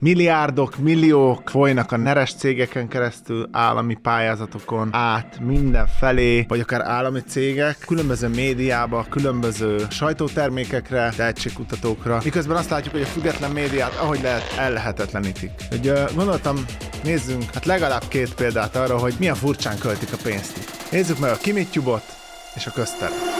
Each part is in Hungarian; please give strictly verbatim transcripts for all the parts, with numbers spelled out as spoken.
Milliárdok, milliók folynak a neres cégeken keresztül, állami pályázatokon át, mindenfelé, vagy akár állami cégek, különböző médiába, különböző sajtótermékekre, tehetségkutatókra, miközben azt látjuk, hogy a független médiát ahogy lehet ellehetetlenítik. Hogy uh, gondoltam, nézzünk hát legalább két példát arra, hogy milyen furcsán költik a pénzt itt. Nézzük meg a Kimitube-ot és a közteret.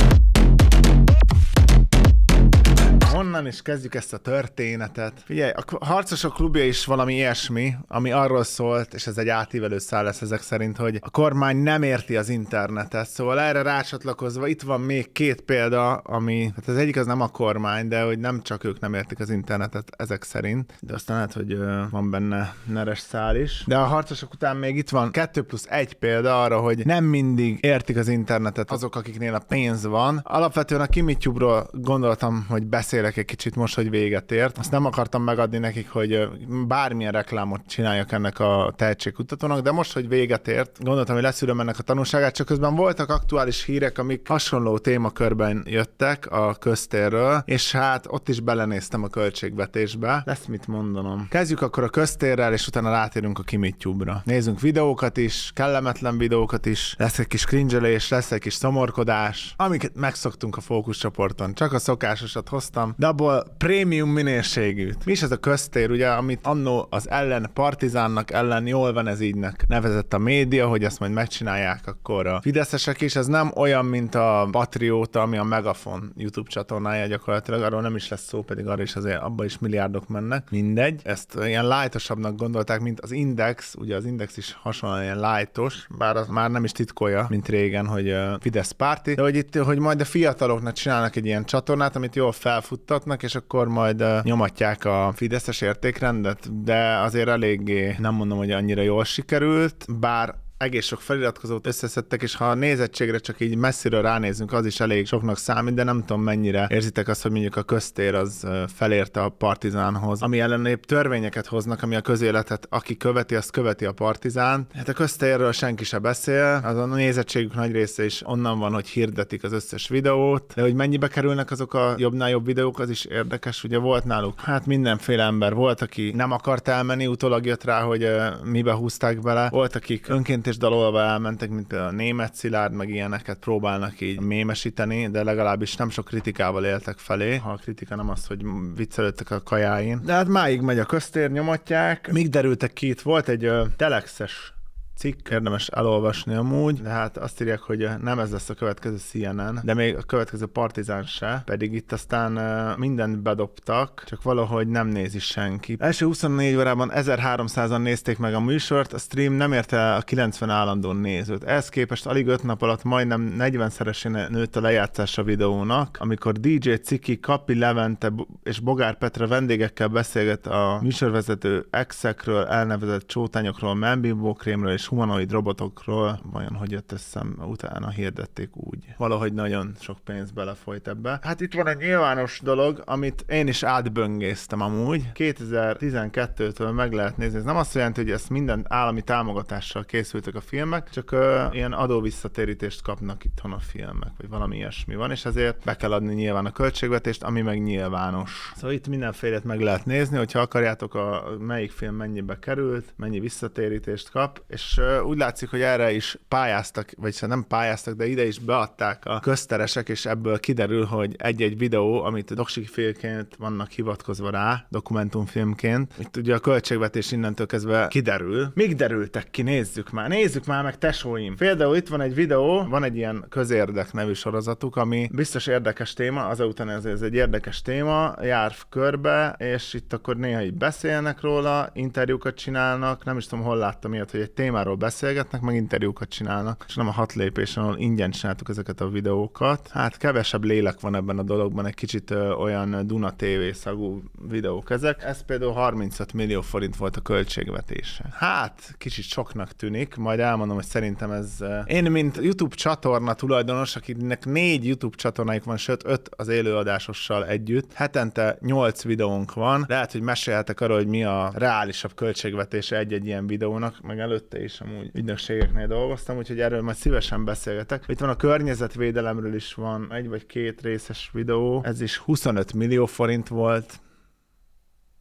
Honnan is kezdjük ezt a történetet? Figyelj, a Harcosok klubja is valami ilyesmi, ami arról szólt, és ez egy átívelő szál lesz ezek szerint, hogy a kormány nem érti az internetet. Szóval erre rácsatlakozva itt van még két példa, ami, hát az egyik az nem a kormány, de hogy nem csak ők nem értik az internetet ezek szerint, de aztán lehet, hogy ö, van benne neres szál is. De a Harcosok után még itt van kettő plusz egy példa arra, hogy nem mindig értik az internetet azok, akiknél a pénz van. Alapvetően a Kimitube-ról gondoltam, hogy beszélek egy kicsit most, hogy véget ért. Azt nem akartam megadni nekik, hogy bármilyen reklámot csináljak ennek a tehetségkutatónak, de most, hogy véget ért, gondoltam, hogy leszűröm ennek a tanulságát, csak közben voltak aktuális hírek, amik hasonló témakörben jöttek a köztérről, és hát ott is belenéztem a költségvetésbe. Lesz mit mondanom. Kezdjük akkor a köztérrel, és utána rátérünk a Kimitube-ra. Nézzünk videókat is, kellemetlen videókat is, lesz egy kis cringe-elés, lesz egy kis szomorkodás, amiket megszoktunk a fókuszcsoporton. Csak a szokásosat hoztam, de abból prémium minőségűt. Mi is ez a köztér, ugye, amit annó az ellen partizánnak ellen jól van ez ígynek nevezett a média, hogy ezt majd megcsinálják akkor a fideszesek is. Ez nem olyan, mint a Patrióta, ami a Megafon YouTube csatornája gyakorlatilag, arról nem is lesz szó, pedig arra is azért abba is milliárdok mennek. Mindegy. Ezt ilyen lightosabbnak gondolták, mint az Index, ugye az Index is hasonlóan ilyen lightos, bár az már nem is titkolja, mint régen, hogy Fidesz párti, de hogy itt, hogy majd a fiataloknak csinálnak egy ilyen csatornát, amit jól felfuttatnak, és akkor majd uh, nyomatják a fideszes értékrendet, de azért eléggé nem mondom, hogy annyira jól sikerült, bár egész sok feliratkozót összeszedtek, és ha a nézettségre csak így messziről ránézünk, az is elég soknak számít, de nem tudom mennyire érzitek azt, hogy mondjuk a köztér az felérte a Partizánhoz, ami ellenében törvényeket hoznak, ami a közéletet, aki követi, azt követi a Partizán. Hát a köztérről senki se beszél, az a nézettségük nagy része is onnan van, hogy hirdetik az összes videót, de hogy mennyibe kerülnek azok a jobbnál jobb videók, az is érdekes, ugye volt náluk. Hát mindenféle ember volt, aki nem akart elmenni, utólag jött rá, hogy uh, mibe húzták bele, volt, akik önként és dalolva elmentek, mint például a Németh Szilárd, meg ilyeneket próbálnak így mémesíteni, de legalábbis nem sok kritikával éltek felé, ha a kritika nem az, hogy viccelődtek a kajáin. De hát máig megy a köztér, nyomatják. Míg derültek ki, itt volt egy uh, telexes cikk, érdemes elolvasni amúgy, de hát azt írják, hogy nem ez lesz a következő C N N, de még a következő Partizán se, pedig itt aztán uh, mindent bedobtak, csak valahogy nem nézi senki. Első huszonnégy órában ezerháromszázan nézték meg a műsort, a stream nem érte el a kilencven állandó nézőt. Ehhez képest alig öt nap alatt majdnem negyvenszeresén nőtt a lejátszás a videónak, amikor dé dzsé Ciki, Kapi Levente és Bogár Petra vendégekkel beszélget a műsorvezető exekről, elnevezett csótányokról, membimbókrémről és humanoid robotokról, vajon hogy jött össze, utána hirdették úgy. Valahogy nagyon sok pénz belefolyt ebbe. Hát itt van egy nyilvános dolog, amit én is átböngésztem amúgy. kétezer-tizenkettőtől meg lehet nézni. Ez nem azt jelenti, hogy ezt minden állami támogatással készültek a filmek, csak ö, ilyen adóvisszatérítést kapnak itthon a filmek, vagy valami ilyesmi van, és ezért be kell adni nyilván a költségvetést, ami meg nyilvános. Szóval itt mindenfélét meg lehet nézni, hogyha akarjátok, a melyik film mennyibe került, mennyi visszatérítést kap, és úgy látszik, hogy erre is pályáztak, vagy nem pályáztak, de ide is beadták a közteresek, és ebből kiderül, hogy egy-egy videó, amit doksifilmként vannak hivatkozva rá, dokumentumfilmként, itt ugye a költségvetés innentől kezdve kiderül. Még derültek ki, nézzük már, nézzük már meg, tesóim! Például itt van egy videó, van egy ilyen közérdek nevű sorozatuk, ami biztos érdekes téma, azután ez, ez egy érdekes téma, jár körbe, és itt akkor néha így beszélnek róla, interjúkat csinálnak, nem is tudom, hol láttam ilyet, hogy egy témáról beszélgetnek, meg interjúkat csinálnak, és nem a hat lépésen, ahol ingyen csináltuk ezeket a videókat. Hát kevesebb lélek van ebben a dologban, egy kicsit ö, olyan Duna té vé szagú videók ezek. Ez például harmincöt millió forint volt a költségvetése. Hát, kicsit soknak tűnik, majd elmondom, hogy szerintem ez... Ö, én, mint YouTube csatorna tulajdonos, akinek négy YouTube csatornájuk van, sőt öt az élőadásossal együtt, hetente nyolc videónk van, lehet, hogy mesélhetek arról, hogy mi a reálisabb költségvetése egy-egy ilyen videónak, meg előtte is amúgy ügynökségeknél dolgoztam, úgyhogy erről majd szívesen beszélgetek. Itt van a környezetvédelemről is van egy vagy két részes videó, ez is huszonöt millió forint volt.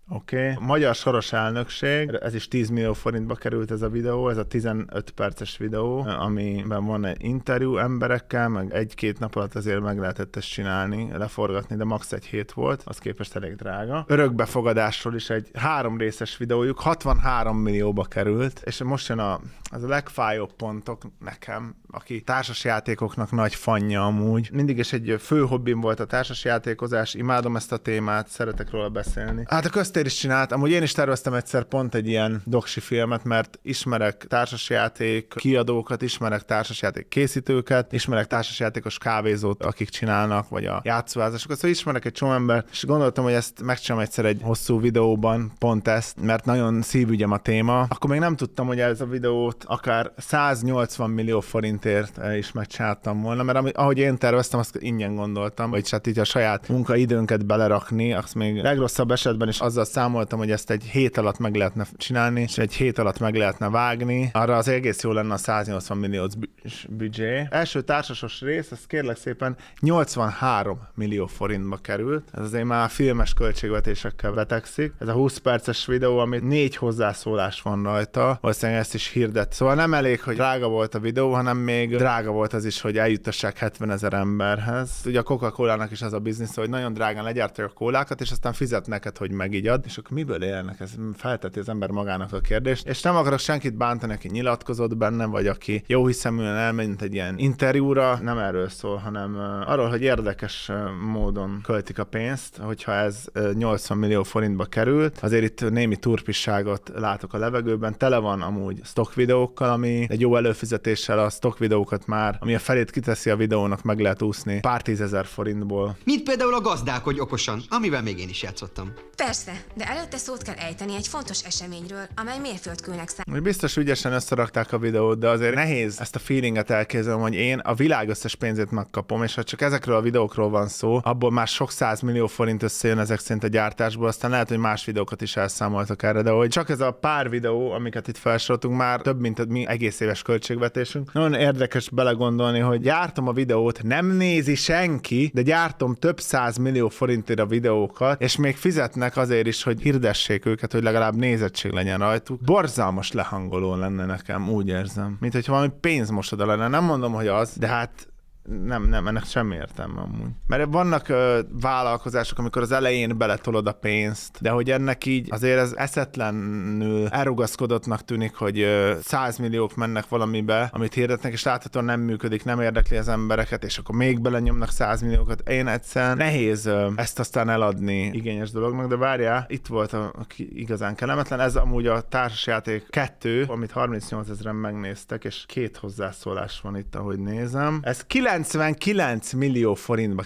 Oké. Okay. Magyar soros elnökség, ez is tíz millió forintba került ez a videó, ez a tizenöt perces videó, amiben van egy interjú emberekkel, meg egy-két nap alatt azért meg lehetett ezt csinálni, leforgatni, de max. Egy hét volt, az képest elég drága. Örökbefogadásról is egy három részes videójuk, hatvanhárom millióba került, és most jön a, az a legfájóbb pontok nekem, aki társasjátékoknak nagy fanja amúgy. Mindig is egy fő hobbim volt a társasjátékozás, imádom ezt a témát, szeretek róla beszélni. Hát a Köztér is csinált, amúgy én is terveztem egyszer pont egy ilyen doksi filmet, mert ismerek társasjáték kiadókat, ismerek társasjáték készítőket, ismerek társasjátékos kávézót, akik csinálnak, vagy a játszóházasokat, szóval ismerek egy csomó ember, és gondoltam, hogy ezt megcsinálom egyszer egy hosszú videóban, pont ezt, mert nagyon szívügyem a téma. Akkor még nem tudtam, hogy ez a videót akár száznyolcvan millió forintért is megcsináltam volna, mert ami, ahogy én terveztem, azt ingyen gondoltam, vagy hát így a saját munkaidőnket belerakni, azt még legrosszabb esetben is azzal számoltam, hogy ezt egy hét alatt meg lehetne csinálni, és egy hét alatt meg lehetne vágni. Arra az egész jó lenne a száznyolcvan milliós büdzsé. Első társasos rész, ez kérlek szépen nyolcvanhárom millió forintba került. Ez azért már filmes költségvetésekkel betegszik. Ez a húsz perces videó, amit négy hozzászólás van rajta, valószínűleg ezt is hirdet. Szóval nem elég, hogy drága volt a videó, hanem még drága volt az is, hogy eljutassák hetvenezer emberhez. Ugye a Coca-Colának is az a biznisz, hogy nagyon drágán legyártják a kólákat, és aztán fizet neked, hogy megigyad, és akkor miből élnek? Ez felteti az ember magának a kérdést. És nem akarok senkit bántani, aki nyilatkozott benne, vagy aki jó hiszeműen elment egy ilyen interjúra, nem erről szól, hanem uh, arról, hogy érdekes uh, módon költik a pénzt, hogyha ez uh, nyolcvan millió forintba került. Azért itt némi turpisságot látok a levegőben. Tele van amúgy stock videókkal, ami egy jó előfizetéssel a stock videókat már, ami a felét kiteszi a videónak, meg lehet úszni pár tízezer forintból. Mint például a gazdálkodj okosan, amivel még én is játszottam. Persze, de előtte szót kell ejteni egy fontos eseményről, amely mérföldkőnek számít. Biztos ügyesen összerakták a videót, de azért nehéz ezt a feelinget elképzelni, hogy én a világ összes pénzét megkapom, és ha csak ezekről a videókról van szó, abból már sok száz millió forint összejön ezek szerint a gyártásból, aztán lehet, hogy más videókat is elszámoltak erre, de hogy csak ez a pár videó, amiket itt felsoroltunk, már több, mint a mi egész éves költségvetésünk. Nagyon érdekes belegondolni, hogy gyártom a videót, nem nézi senki, de gyártom több száz millió forintért a videókat, és még fizetnek azért is, hogy hirdessék őket, hogy legalább nézettség legyen rajtuk. Borzalmas lehangoló lenne nekem, úgy érzem. Mint hogy valami pénzmosoda lenne. Nem mondom, hogy az, de hát nem, nem, ennek semmi értelme amúgy. Mert vannak ö, vállalkozások, amikor az elején beletolod a pénzt, de hogy ennek így azért ez eszetlenül elrugaszkodottnak tűnik, hogy ö, százmilliók mennek valamibe, amit hirdetnek, és láthatóan nem működik, nem érdekli az embereket, és akkor még belenyomnak százmilliókat. Én egyszerűen nehéz ö, ezt aztán eladni igényes dolognak, de várjál, itt volt a, a igazán kellemetlen. Ez amúgy a társasjáték kettő, amit harmincnyolc ezeren megnéztek, és két hozzászólás van itt, ahogy nézem. Ez kilencvenkilenc millió forintba.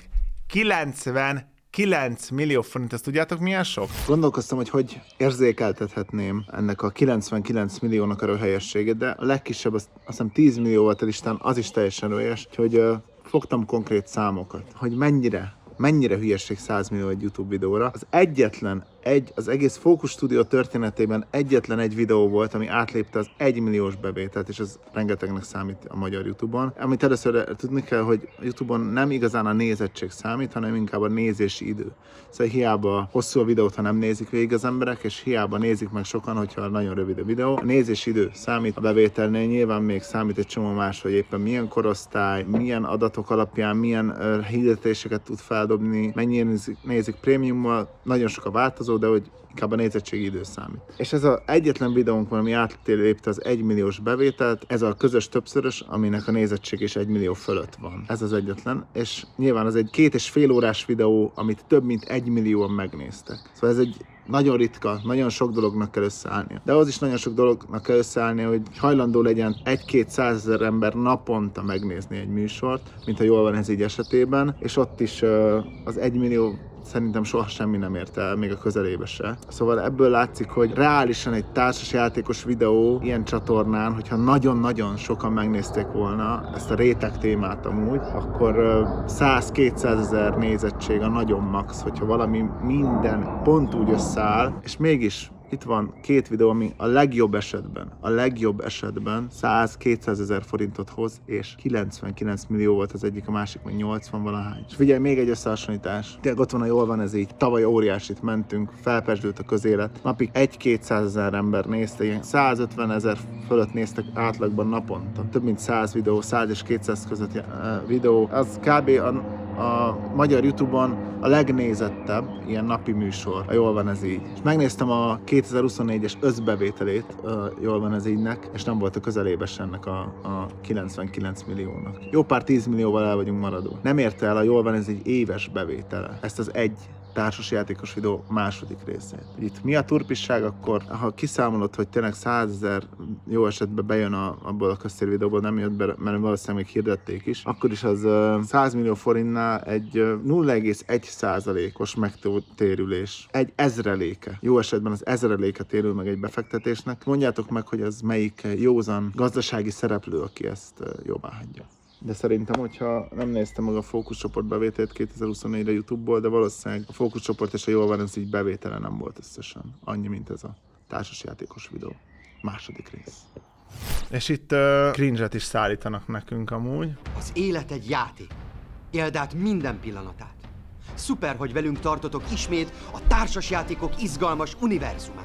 kilencvenkilenc millió forint, ezt tudjátok milyen sok? Gondolkoztam, hogy hogy érzékeltethetném ennek a kilencvenkilenc milliónak a röhelyességét, de a legkisebb, azt, azt hiszem tíz millió volt a listán, az is teljesen röhelyes, hogy uh, fogtam konkrét számokat, hogy mennyire, mennyire hülyeség száz millió egy YouTube videóra. Az egyetlen egy, az egész Fókusz Studio történetében egyetlen egy videó volt, ami átlépte az egymilliós bevételt, és ez rengetegnek számít a magyar YouTube-on. Amit először tudni kell, hogy YouTube-on nem igazán a nézettség számít, hanem inkább a nézési idő. Szóval hiába hosszú a videót, ha nem nézik végig az emberek, és hiába nézik meg sokan, hogyha nagyon rövid a videó. A nézési idő számít a bevételnél, nyilván még számít egy csomó más, hogy éppen milyen korosztály, milyen adatok alapján, milyen uh, hirdetéseket tud feldobni, mennyire nézik, nézik prémiummal, nagyon sok a változó, de hogy inkább a nézettségi idő számít. És ez az egyetlen videónk van, ami átlépte az egymilliós bevételt, ez a közös többszörös, aminek a nézettség is egy millió fölött van. Ez az egyetlen, és nyilván az egy két és fél órás videó, amit több mint egy millióan megnéztek. Szóval ez egy nagyon ritka, nagyon sok dolognak kell összeállnia. De az is nagyon sok dolognak kell összeállnia, hogy hajlandó legyen egy-két százezer ember naponta megnézni egy műsort, mint ha jól van ez így esetében, és ott is uh, az egymillió szerintem soha semmi nem ért el, még a közelébe se. Szóval ebből látszik, hogy reálisan egy társasjátékos videó ilyen csatornán, hogyha nagyon-nagyon sokan megnézték volna ezt a réteg témát amúgy, akkor száz-kétszázezer nézettség a nagyon max, hogyha valami minden pont úgy összeáll, és mégis Itt van két videó, ami a legjobb esetben, a legjobb esetben száz-kétszázezer forintot hoz, és kilencvenkilenc millió volt az egyik, a másik meg nyolcvan valahány. És figyelj, még egy összehasonlítás. Tényleg ott van, a jól van ez így. Tavaly óriásit mentünk, felpesdült a közélet. Napig egy-kétszázezer ember nézte, ilyen százötvenezer fölött néztek átlagban naponta. Több mint száz videó, száz és kétszáz között uh, videó. Az kb. a, a magyar YouTube-on a legnézettebb ilyen napi műsor, a Jól van ez így. És megnéztem a kétezer-huszonnégyes összbevételét, uh, Jól van ez ígynek, és nem volt a közelébe ennek a, a kilencvenkilenc milliónak. Jó pár tíz millióval el vagyunk maradó. Nem érte el a Jól van ez így éves bevétele. Ezt az egy társasjátékos videó második részét. Itt mi a turpisság, akkor ha kiszámolod, hogy tényleg százezer jó esetben bejön a, abból a köztér videóból, nem jött be, mert valószínűleg még hirdették is, akkor is az uh, száz millió forintnál egy uh, nulla egész egy százalékos megtérülés. Egy ezreléke. Jó esetben az ezreléke térül meg egy befektetésnek. Mondjátok meg, hogy ez melyik józan gazdasági szereplő, aki ezt uh, jobbá hagyja. De szerintem, hogyha nem néztem meg a fókuszcsoport bevételt kétezer-huszonnégyre YouTube-ból, de valószínűleg a fókuszcsoport és a Jól van ez így bevétele nem volt összesen. Annyi, mint ez a társasjátékos videó. Második rész. És itt uh, cringe-et is szállítanak nekünk amúgy. Az élet egy játék. Éld át minden pillanatát. Szuper, hogy velünk tartotok ismét a társasjátékok izgalmas univerzumában.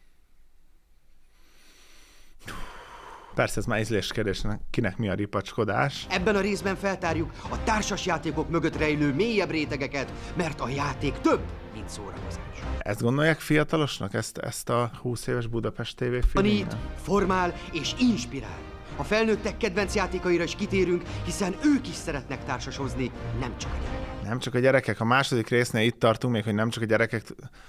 Persze ez már ízléskérdésnek, kinek mi a ripacskodás. Ebben a részben feltárjuk a társasjátékok mögött rejlő mélyebb rétegeket, mert a játék több, mint szórakozás. Ezt gondolják fiatalosnak, ezt, ezt a húsz éves Budapest té vé filmet? Tanít, formál és inspirál. A felnőttek kedvenc játékaira is kitérünk, hiszen ők is szeretnek társasozni, nem csak a gyerekek. Nem csak a gyerekek, a második résznél itt tartunk még, hogy nem csak a gyerekek...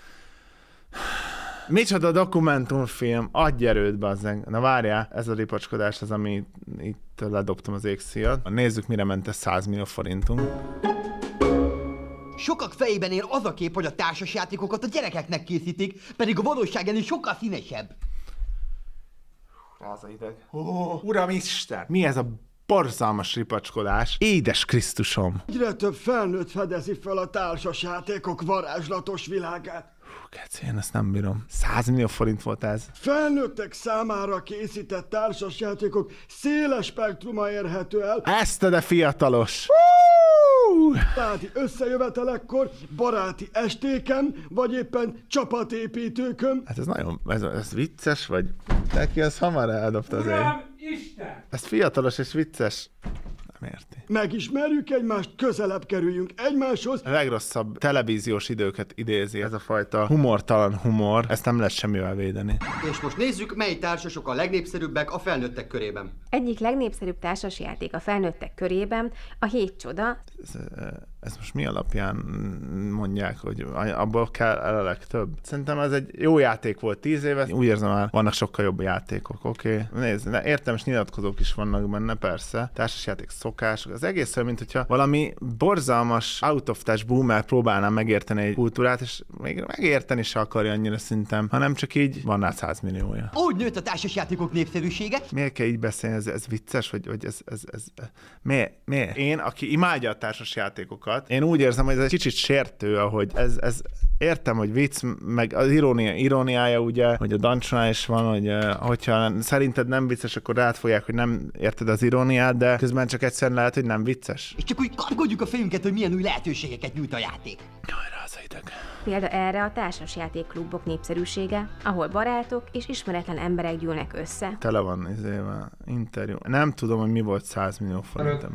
Micsoda dokumentumfilm, adj erőt, bazzeng. Na várjál, ez a ripacskodás az, ami itt ledobtam az égszíjat. Nézzük, mire ment ez száz millió forintunk. Sokak fejében él az a kép, hogy a társasjátékokat a gyerekeknek készítik, pedig a valóság ennél sokkal színesebb. Ráz a hideg. Ó, Uramisten! Mi ez a borzalmas ripacskodás? Édes Krisztusom! Egyre több felnőtt fedezi fel a társasjátékok varázslatos világát. Keci, én ezt nem bírom. száz millió forint volt ez. Felnőttek számára készített társasjátékok széles spektruma érhető el. Ezt de fiatalos! Baráti összejövetelekkor, baráti estéken, vagy éppen csapatépítőkön. Hát ez nagyon, ez, ez vicces, vagy neki az hamar eldobta azért. Uram, Isten! Ez fiatalos és vicces. Nem érti. Megismerjük egymást, közelebb kerüljünk egymáshoz. A legrosszabb televíziós időket idézi ez a fajta humortalan humor. Ezt nem lehet semmivel védeni. És most nézzük, mely társasok a legnépszerűbbek a felnőttek körében. Egyik legnépszerűbb társasjáték a felnőttek körében a Hét csoda. Ez, ez most mi alapján mondják, hogy abból kell el a legtöbb? Szerintem ez egy jó játék volt tíz éve. Úgy érzem már, vannak sokkal jobb játékok, oké? Okay? Nézd, értelmes nyilatkozók is vannak benne, persze. Társasjáték szokások. Az egész olyan, mint hogyha valami borzalmas out of touch boomer próbálná megérteni egy kultúrát, és még megérteni se akarja annyira szintem, hanem csak így van rá száz milliója. Úgy nőtt a társasjátékok népszerűsége. Miért kell így beszélni? Ez, ez vicces, hogy, hogy ez, ez, ez... Miért? Miért? Én, aki imádja a társasjátékokat, én úgy érzem, hogy ez egy kicsit sértő, ahogy ez, ez értem, hogy vicc, meg az irónia, iróniája ugye, hogy a dancsonál is van, hogy hogyha szerinted nem vicces, akkor rád fogják, hogy nem érted az iróniát, de közben csak egyszerűen lehet, hogy nem vicces. És csak úgy kapkodjuk a fejünket, hogy milyen új lehetőségeket nyújt a játék. Jaj, ráz a hideg. Példa erre a társasjátékklubok népszerűsége, ahol barátok és ismeretlen emberek gyűlnek össze. Tele van izével, interjú. Nem tudom, hogy mi volt száz millió forintom.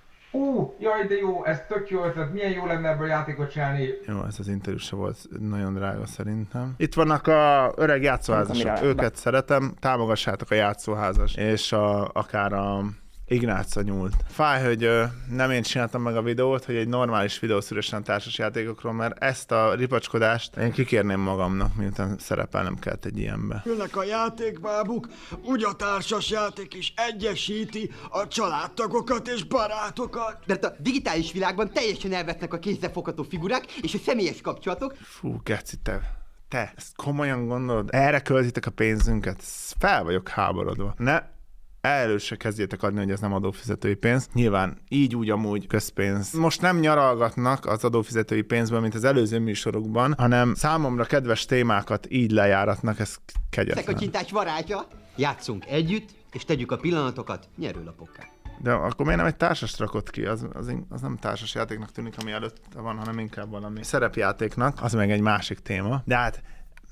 Ú, jaj, de jó, ez tök jó ötlet, milyen jó lenne ebből játékot csinálni. Jó, ez az interjú se volt nagyon drága szerintem. Itt vannak a öreg játszóházasok, őket szeretem, támogassátok a játszóházas, és a, akár a Ignácra nyúlt. Fáj, hogy ö, nem én csináltam meg a videót, hogy egy normális videó szülesen a társasjátékokról, mert ezt a ripacskodást én kikérném magamnak, miután szerepelnem kellett egy ilyenbe. Jönnek a játékbábuk, úgy a társasjáték is egyesíti a családtagokat és barátokat. Mert a digitális világban teljesen elvetnek a kézzelfogható figurák és a személyes kapcsolatok. Fú, Geci, te, te, ezt komolyan gondolod? Erre költitek a pénzünket? Fel vagyok háborodva. Ne, elő se kezdjétek adni, hogy ez nem adófizetői pénz. Nyilván így úgy amúgy közpénz. Most nem nyaralgatnak az adófizetői pénzből, mint az előző műsorokban, hanem számomra kedves témákat így lejáratnak, ez kegyetlen. Szekacsintás varázsa. Játszunk együtt, és tegyük a pillanatokat nyerőlapokká. De akkor miért nem egy társast rakott ki? Az, az, az nem társas játéknak tűnik, ami előtte van, hanem inkább valami szerepjátéknak. Az meg egy másik téma. De hát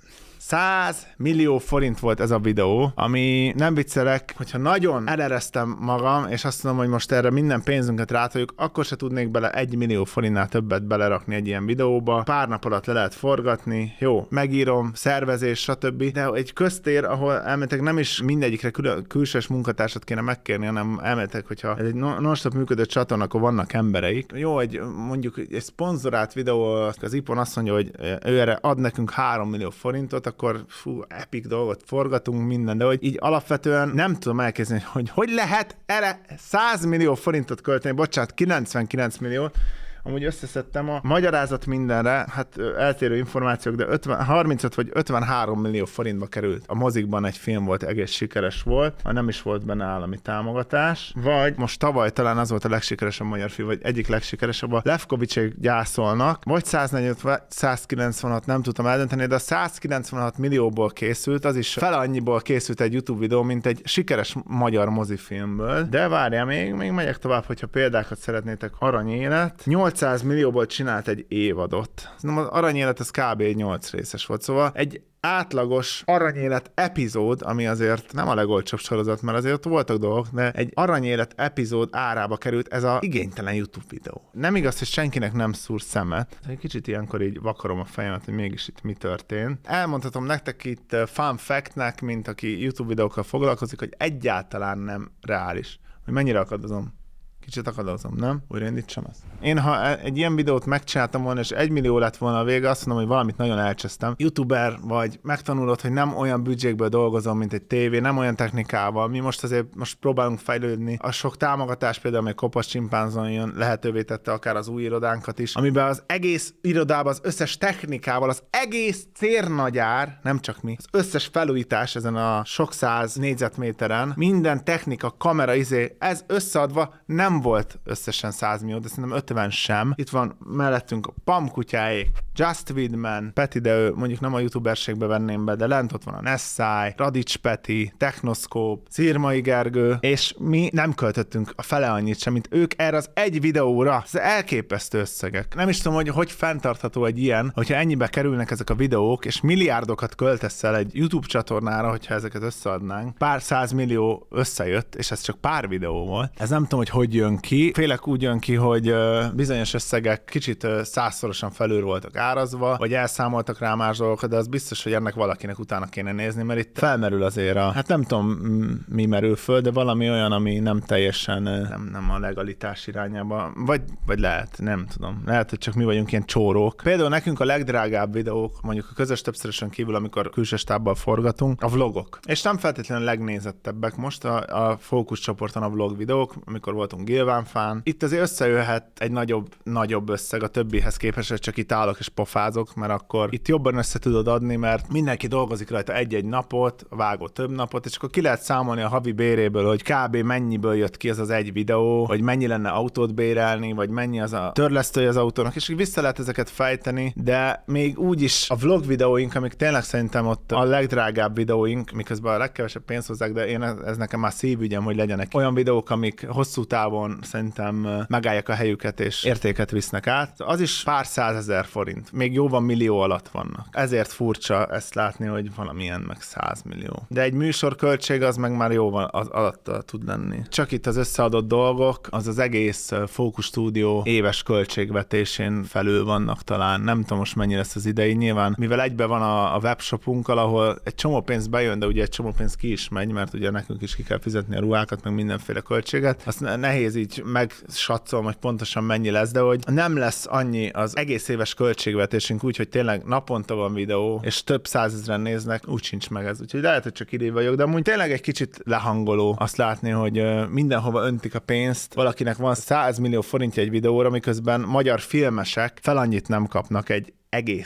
száz millió forint volt ez a videó, ami nem viccelek, hogyha nagyon eleresztem magam, és azt mondom, hogy most erre minden pénzünket rátoljuk, akkor se tudnék bele egy millió forintnál többet belerakni egy ilyen videóba. Pár nap alatt le lehet forgatni, jó, megírom, szervezés, stb. De egy köztér, ahol elméletek nem is mindegyikre kül- külsős munkatársat kéne megkérni, hanem elméletek, hogyha ez egy non-stop működő csatorna, akkor vannak embereik. Jó, egy mondjuk egy szponzorált videó, az Ipon azt mondja, hogy ő erre ad nekünk három millió forintot, akkor fú, epic dolgot forgatunk, minden, de hogy így alapvetően nem tudom elképzelni, hogy hogy lehet erre száz millió forintot költeni, bocsánat, kilencvenkilenc millió, amúgy összeszedtem a magyarázat mindenre, hát eltérő információk, de ötven, harmincöt vagy ötvenhárom millió forintba került. A mozikban egy film volt, egész sikeres volt, ha nem is volt benne állami támogatás, vagy most tavaly talán az volt a legsikeresebb magyar film, vagy egyik legsikeresebb, a Lefkovicsék gyászolnak, vagy száznegyvenöt vagy százkilencvenhat, nem tudtam eldönteni, de a százkilencvenhat millióból készült, az is fel annyiból készült egy YouTube videó, mint egy sikeres magyar mozifilmből. De várjál, még, még megyek tovább, hogyha példákat szeretnétek. Aranyélet, nyolcszáz millióból csinált egy évadot. Az Aranyélet, az kb. nyolc részes volt, szóval egy átlagos Aranyélet epizód, ami azért nem a legolcsóbb sorozat, mert azért ott voltak dolgok, de egy Aranyélet epizód árába került ez a igénytelen YouTube videó. Nem igaz, hogy senkinek nem szúr szemet. Egy kicsit ilyenkor így vakarom a fejemet, hogy mégis itt mi történt. Elmondhatom nektek itt fun fact-nek, mint aki YouTube videókkal foglalkozik, hogy egyáltalán nem reális. Hogy mennyire akadozom. Kicsit akadozom, nem? Újra indítsam ezt. Én, ha egy ilyen videót megcsináltam volna, és egy millió lett volna a vége, azt mondom, hogy valamit nagyon elcsesztem. YouTuber vagy, megtanulod, hogy nem olyan büdzsékből dolgozom, mint egy tévé, nem olyan technikával. Mi most azért most próbálunk fejlődni. A sok támogatás például, amely Kopasz Csimpánzon jön, lehetővé tette akár az új irodánkat is, amiben az egész irodában az összes technikával, az egész cérnagyár, nem csak mi, az összes felújítás ezen a sok száz négyzetméteren, minden technika, kamera, izé, ez összeadva nem volt összesen száz millió, de szerintem ötven sem. Itt van mellettünk a Pam kutyáék, Just Widman, Peti, de ő mondjuk nem a youtuberségbe venném be, de lent ott van a Nessai, Radics Peti, Technoszkóp, Szirmai Gergő, és mi nem költöttünk a fele annyit sem, mint ők erre az egy videóra. Ez elképesztő összegek. Nem is tudom, hogy hogy fenntartható egy ilyen, hogyha ennyibe kerülnek ezek a videók, és milliárdokat költesz el egy YouTube csatornára, hogyha ezeket összeadnánk. Pár száz millió összejött, és ez csak pár videó volt. Ez nem tudom, hogy hogy jön ki. Félek úgy jön ki, hogy bizonyos összegek kicsit százszorosan felül voltak árazva, vagy elszámoltak rá más dolgokat, de az biztos, hogy ennek valakinek utána kéne nézni, mert itt felmerül azért a, hát nem tudom, mi merül föl, de valami olyan, ami nem teljesen, nem, nem a legalitás irányába, vagy, vagy lehet, nem tudom. Lehet, hogy csak mi vagyunk ilyen csórók. Például nekünk a legdrágább videók, mondjuk a közös többszörösen kívül, amikor külső stábbal forgatunk, a vlogok. És nem feltétlenül legnézettebbek most a, a fókuszcsoporton a vlog videók, amikor voltunk Gilvánfán. Itt azért összejöhet egy nagyobb, nagyobb összeg a többihez képest, hogy csak itt állok és pofázok, mert akkor itt jobban össze tudod adni, mert mindenki dolgozik rajta egy-egy napot, a vágó több napot, és akkor ki lehet számolni a havi béréből, hogy kb. Mennyiből jött ki az az egy videó, hogy mennyi lenne autót bérelni, vagy mennyi az a törlesztője az autónak, és vissza lehet ezeket fejteni, de még úgy is a vlog videóink, amik tényleg szerintem ott a legdrágább videóink, miközben a legkevesebb pénzt hozzák, de én ez nekem már szívügyem, hogy legyenek olyan videók, amik hosszú távon szerintem megállják a helyüket és értéket visznek át. Az is pár százezer forint. Még jóval millió alatt vannak. Ezért furcsa ezt látni, hogy valamilyen meg száz millió. De egy műsor költség az meg már jóval az alatta tud lenni. Csak itt az összeadott dolgok, az az egész Fókusz Stúdió éves költségvetésén felül vannak talán. Nem tudom most mennyi lesz az idei. Nyilván, mivel egybe van a, a webshopunkkal, ahol egy csomó pénz bejön, de ugye egy csomó pénz ki is megy, mert ugye nekünk is ki kell fizetni a ruhákat, meg mindenféle költséget. Azt nehéz így megsatszolni, hogy pontosan mennyi lesz, de hogy nem lesz annyi az egész éves költségvetésünk úgy, hogy tényleg naponta van videó, és több százezren néznek, úgy sincs meg ez. Úgyhogy lehet, hogy csak idő vagyok, de amúgy tényleg egy kicsit lehangoló azt látni, hogy mindenhova öntik a pénzt. Valakinek van száz millió forintja egy videóra, miközben magyar filmesek fel annyit nem kapnak egy egész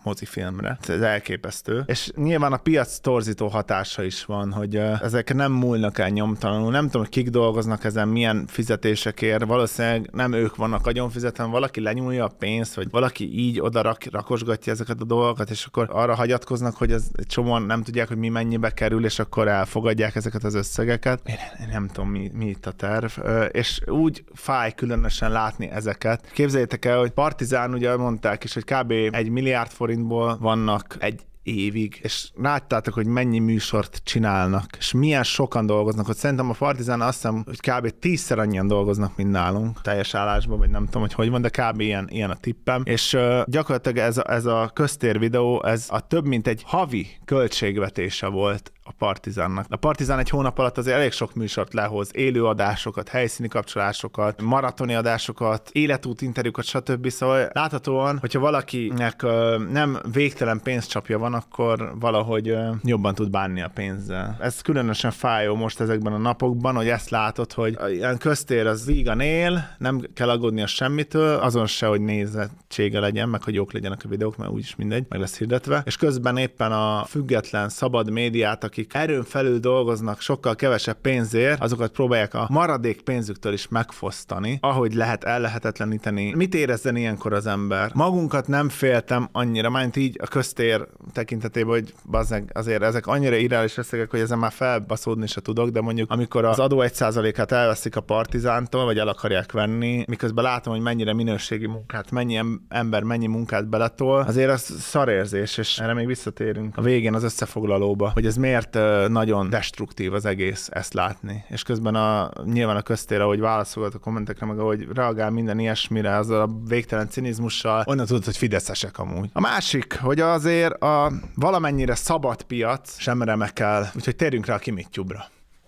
mozifilmre. Ez elképesztő. És nyilván a piac torzító hatása is van, hogy ezek nem múlnak el nyomtalanul. Nem tudom, hogy kik dolgoznak ezen, milyen fizetésekért. Valószínűleg nem ők vannak agyon fizetve, valaki lenyúlja a pénzt, vagy valaki így oda rak, rakosgatja ezeket a dolgokat, és akkor arra hagyatkoznak, hogy ez egy csomóan nem tudják, hogy mi mennyibe kerül, és akkor elfogadják ezeket az összegeket. Én, én nem tudom, mi, mi itt a terv. És úgy fáj különösen látni ezeket. Képzeljétek el, hogy Partizán, ugye mondták is, hogy kb. Egy milliárd forintból vannak egy évig, és láttátok, hogy mennyi műsort csinálnak, és milyen sokan dolgoznak, hogy szerintem a Partizán azt hiszem, hogy kb. tízszer annyian dolgoznak, mint nálunk, teljes állásban, vagy nem tudom, hogy hogy van, de kb. ilyen, ilyen a tippem, és uh, gyakorlatilag ez a, ez a köztér videó, ez a több mint egy havi költségvetése volt a Partizánnak. A Partizán egy hónap alatt azért elég sok műsort lehoz, élőadásokat, helyszíni kapcsolásokat, maratoni adásokat, életút interjúkat, stb. Szóval láthatóan, hogyha valakinek uh, nem végtelen pénzcsapja van, akkor valahogy uh, jobban tud bánni a pénzzel. Ez különösen fájó most ezekben a napokban, hogy ezt látod, hogy ilyen köztér az vígan él, nem kell aggódni a semmitől, azon se, hogy nézettsége legyen, meg hogy jók legyenek a videók, mert úgyis mindegy, meg lesz hirdetve. És közben éppen a független, szabad médiát, akik erőn felül dolgoznak sokkal kevesebb pénzért, azokat próbálják a maradék pénzüktől is megfosztani, ahogy lehet ellehetetleníteni. Mit érezzen ilyenkor az ember? Magunkat nem féltem annyira, mint így a köztér tekintetében, hogy bazzeg, azért ezek annyira irreális összegek, hogy ezen már felbaszódni se tudok, de mondjuk amikor az adó egy százalékát elveszik a Partizántól, vagy el akarják venni, miközben látom, hogy mennyire minőségi munkát, mennyi ember mennyi munkát beletol, azért az szarérzés, és erre még visszatérünk a végén az összefoglalóba, hogy ez miért nagyon destruktív az egész ezt látni. És közben a, nyilván a köztér, ahogy válaszolgat a kommentekre, meg ahogy reagál minden ilyesmire, az a végtelen cinizmussal, onnan tudod, hogy fideszesek amúgy. A másik, hogy azért a valamennyire szabad piac sem remek el, úgyhogy térjünk rá a Kimittyúbra.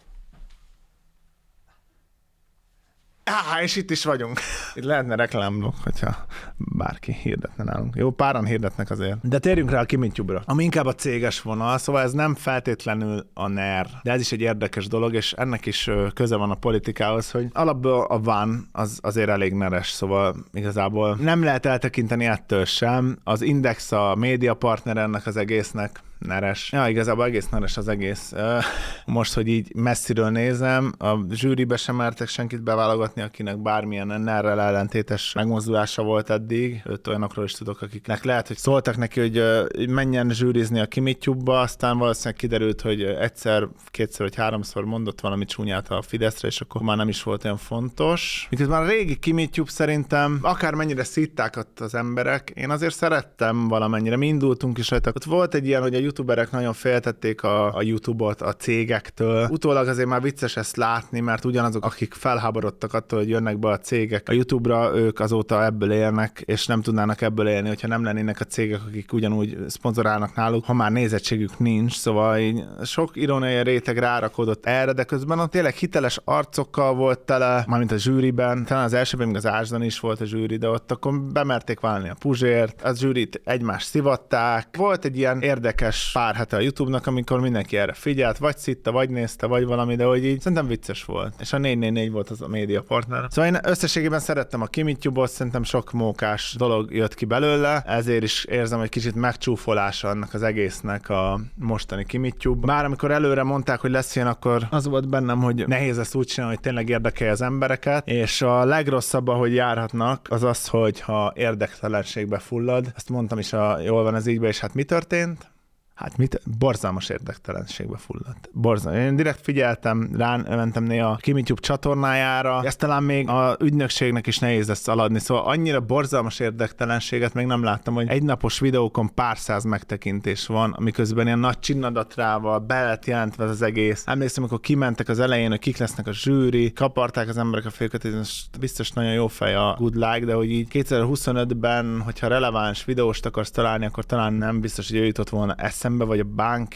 Á, és itt is vagyunk. Itt lehetne reklámblokk, hogyha bárki hirdetne nálunk. Jó, páran hirdetnek azért. De térjünk rá a Kimittyúbra, ami inkább a céges vonal, szóval ez nem feltétlenül a en e er, de ez is egy érdekes dolog, és ennek is köze van a politikához, hogy alapból a van az azért elég neres, szóval igazából nem lehet eltekinteni ettől sem. Az Index a médiapartner ennek az egésznek, neres. Ja, igazából egész neres az egész. Most, hogy így messziről nézem, a zsűribe sem mertek senkit beválogatni, akinek bármilyen en er rel ellentétes megmozdulása volt eddig. Öt olyanokról is tudok, akiknek lehet, hogy szóltak neki, hogy menjen zsűrizni a Kimittyúbba, aztán valószínűleg kiderült, hogy egyszer, kétszer vagy háromszor mondott valami csúnyát a Fideszre, és akkor már nem is volt olyan fontos. Miközben a régi Kimittyúb szerintem akármennyire szitták ott az emberek, én azért szerettem valamennyire, mi indultunk is rajta. Ott volt egy ilyen, hogy a youtuberek nagyon féltették a, a YouTube-ot a cégektől. Utólag azért már vicces ezt látni, mert ugyanazok, akik felháborodtak attól, hogy jönnek be a cégek a YouTube-ra, ők azóta ebből élnek, és nem tudnának ebből élni, hogyha nem lennének a cégek, akik ugyanúgy szponzorálnak náluk, ha már nézettségük nincs. Szóval így sok iróniai réteg rárakódott erre, de közben ott tényleg hiteles arcokkal volt tele, mármint a zsűriben. Talán az elsőben még az Ásdan is volt a zsűri, de ott akkor bemerték válni a Puzsért, a zsűrit egymást szivatták. Volt egy ilyen érdekes pár hete a YouTube-nak, amikor mindenki erre figyelt, vagy szitta, vagy nézte, vagy valami, de hogy így szerintem vicces volt. És a négy négy négy volt az a média partner. Szóval én összességében szerettem a Kimittyúbot, szerintem sok mókás dolog jött ki belőle, ezért is érzem, hogy kicsit megcsúfolása annak az egésznek a mostani Kimittyúb. Bár amikor előre mondták, hogy lesz ilyen, akkor az volt bennem, hogy nehéz ezt úgy csinálni, hogy tényleg érdekelje az embereket, és a legrosszabb, ahogy járhatnak, az az, hogy ha érdektelenségbe fullad. Ezt mondtam is, a jól van ez ígybe, és hát mi történt? Hát mit? Borzalmas érdektelenségbe fulladt. Borzalmas. Én direkt figyeltem, rá mentem néha a Kimittyúb csatornájára, ezt talán még a ügynökségnek is nehéz lesz aladni, szóval annyira borzalmas érdektelenséget még nem láttam, hogy egynapos videókon pár száz megtekintés van, amiközben ilyen nagy csinnadatrával be lett jelentve az egész. Emlékszem, amikor kimentek az elején, hogy kik lesznek a zsűri, kaparták az emberek a fejüket, ez biztos nagyon jó fej a good like, de hogy így kétezer-huszonötben, hogyha releváns videóst akarsz találni, akkor talán nem biztos, hogy ő jutott volna eszembe, vagy a Bánki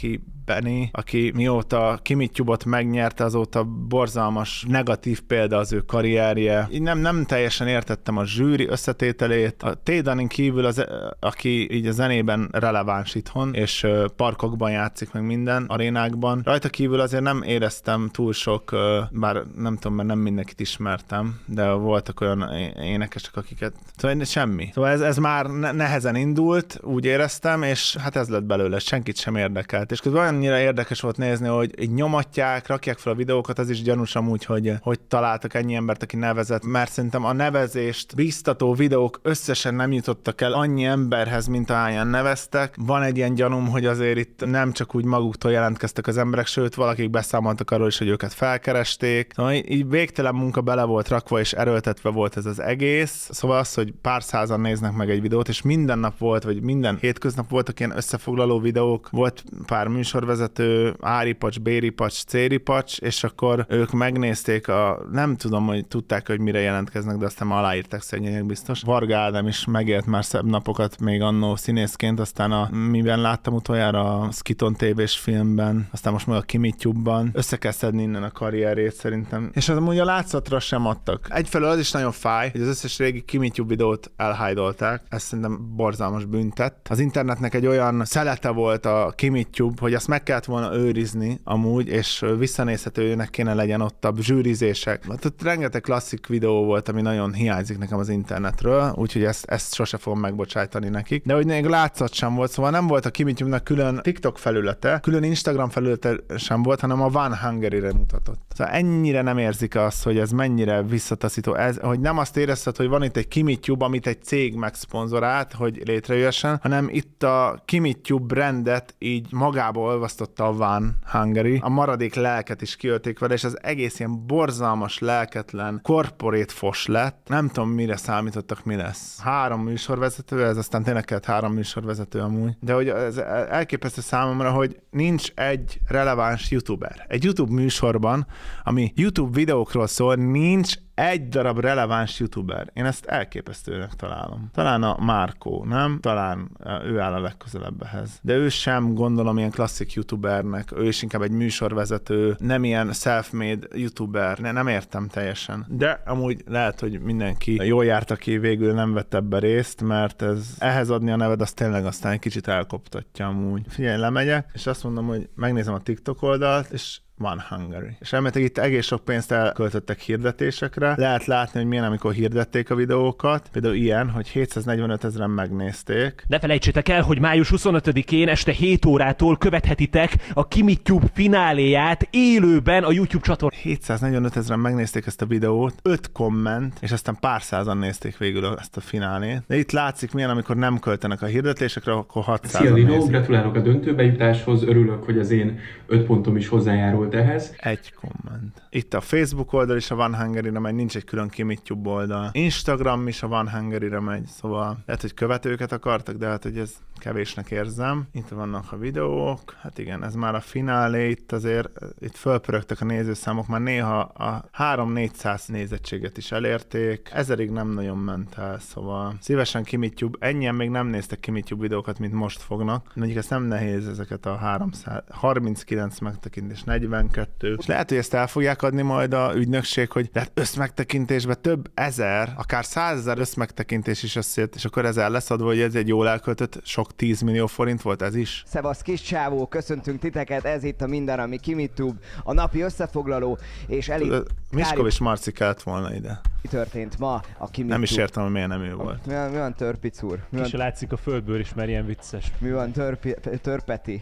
Penny, aki mióta Kimitjubot megnyerte, azóta borzalmas negatív példa az ő karrierje. Én nem, nem teljesen értettem a zsűri összetételét. A T-Danin kívül, az, aki így a zenében releváns itthon, és parkokban játszik meg minden, arénákban. Rajta kívül azért nem éreztem túl sok, bár nem tudom, mert nem mindenkit ismertem, de voltak olyan énekesek, akiket... Szóval semmi. Szóval ez, ez már nehezen indult, úgy éreztem, és hát ez lett belőle, senkit sem érdekelt. És közben annyira érdekes volt nézni, hogy így nyomatják, rakják fel a videókat, az is gyanús amúgy, hogy, hogy találtak ennyi embert, aki nevezett, mert szerintem a nevezést biztató videók összesen nem jutottak el annyi emberhez, mint ahányan neveztek. Van egy ilyen gyanúm, hogy azért itt nem csak úgy maguktól jelentkeztek az emberek, sőt, valakik beszámoltak arról is, hogy őket felkeresték. Szóval így végtelen munka bele volt rakva, és erőltetve volt ez az egész. Szóval az, hogy pár százan néznek meg egy videót, és minden nap volt, vagy minden hétköznap voltak ilyen összefoglaló videók, volt pár műsorvezető, A-ripacs, B-ripacs, C-ripacs, és akkor ők megnézték a, nem tudom, hogy tudták, hogy mire jelentkeznek, de aztán aláírták szegények biztos. Varga Ádám is megélt már szebb napokat még annó színészként, aztán a, miben láttam utoljára a Skiton tévés filmben, aztán most meg a Kimitjubban. Össze kell szedni innen a karrierét szerintem. És az amúgy a látszatra sem adtak. Egyfelől az is nagyon fáj, hogy az összes régi Kimitjub videót elhájdolták. Ez szerintem borzalmas büntet. Az internetnek egy olyan szelete volt a Kimitjub, hogy azt meg kellett volna őrizni amúgy, és visszanézhetőnek kéne legyen ott a zsűrizések. Hát ott rengeteg klasszik videó volt, ami nagyon hiányzik nekem az internetről, úgyhogy ezt, ezt sose fogom megbocsájtani nekik. De hogy még látszat sem volt, szóval nem volt a Kimitjubnak külön TikTok felülete, külön Instagram felülete sem volt, hanem a One Hungary-re mutatott. Szóval ennyire nem érzik azt, hogy ez mennyire visszataszító. Ez, hogy nem azt érezted, hogy van itt egy Kimitjub, amit egy cég megszponzorált, hogy létrejöjjön, hanem itt a Kimitjub brandet így magába olvasztotta a One Hungary. A maradék lelket is kiölték vele, és az egész ilyen borzalmas, lelketlen, corporate fos lett. Nem tudom, mire számítottak, mi lesz. Három műsorvezető, ez aztán tényleg kellett három műsorvezető amúgy. De hogy ez elképesztő számomra, hogy nincs egy releváns youtuber. Egy YouTube műsorban, ami YouTube videókról szól, nincs egy darab releváns youtuber. Én ezt elképesztőnek találom. Talán a Márkó, nem? Talán ő áll a legközelebb ehhez. De ő sem gondolom ilyen klasszik youtubernek, ő is inkább egy műsorvezető, nem ilyen self-made youtuber. Ne, nem értem teljesen. De amúgy lehet, hogy mindenki jól járt, aki végül nem vett ebbe részt, mert ez ehhez adni a neved, az tényleg aztán egy kicsit elkoptatja amúgy. Figyelj, lemegyek, és azt mondom, hogy megnézem a TikTok oldalt, és One Hungary. És elméletileg itt egész sok pénzt elköltöttek hirdetésekre. Lehet látni, hogy milyen, amikor hirdették a videókat. Például ilyen, hogy hétszáznegyvenöt ezeren megnézték. Ne felejtsétek el, hogy május huszonötödikén este hét órától követhetitek a Kimitjub fináléját élőben a YouTube csatornán. hétszáznegyvenöt ezeren megnézték ezt a videót, öt komment, és aztán pár százan nézték végül ezt a finálét. De itt látszik milyen, amikor nem költenek a hirdetésekre, akkor hatszázan Szia Dino, nézik. gratulálok a döntőbe jutáshoz, örülök, hogy az én öt pontom is hozzájárult ehhez. Egy komment. Itt a Facebook oldal is a One Hungary-re megy, nincs egy külön Kimitjub oldal. Instagram is a One Hungary-re megy, szóval lehet, hogy követőket akartak, de hát, hogy ez kevésnek érzem. Itt vannak a videók, hát igen, ez már a finálé, itt azért itt fölpörögtek a nézőszámok, már néha a három-négyszáz nézettséget is elérték, ezerig nem nagyon ment el, szóval szívesen Kimitjub, ennyien még nem néztek Kimitjub videókat, mint most fognak. Mondjuk ez nem nehéz, ezeket a háromszáz, harminckilenc megtekintés, negyvenkettő. És lehet, hogy ezt el fogják adni majd a ügynökség, hogy tehát összmegtekintésben több ezer, akár százezer összmegtekintés is összejött, és akkor ezzel lesz adva, hogy ez egy jól elköltött sok tíz millió forint volt ez is. Szevasz kis csávó, köszöntünk titeket, ez itt a Minden, ami Kimitjub, a napi összefoglaló, és elég... Miskovics Marci kellett volna ide. Mi történt ma a Kimitjub? Nem is értem, hogy miért nem ő volt. Mi van, mi van Törpic úr? Mi És van, látszik a földből is, mert ilyen vicces. mi van törpi, Törpeti?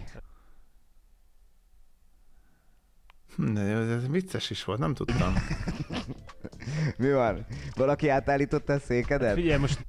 Hm, de ez vicces is volt, nem tudtam. Mi van? Valaki átállította a székedet? Figyelj, most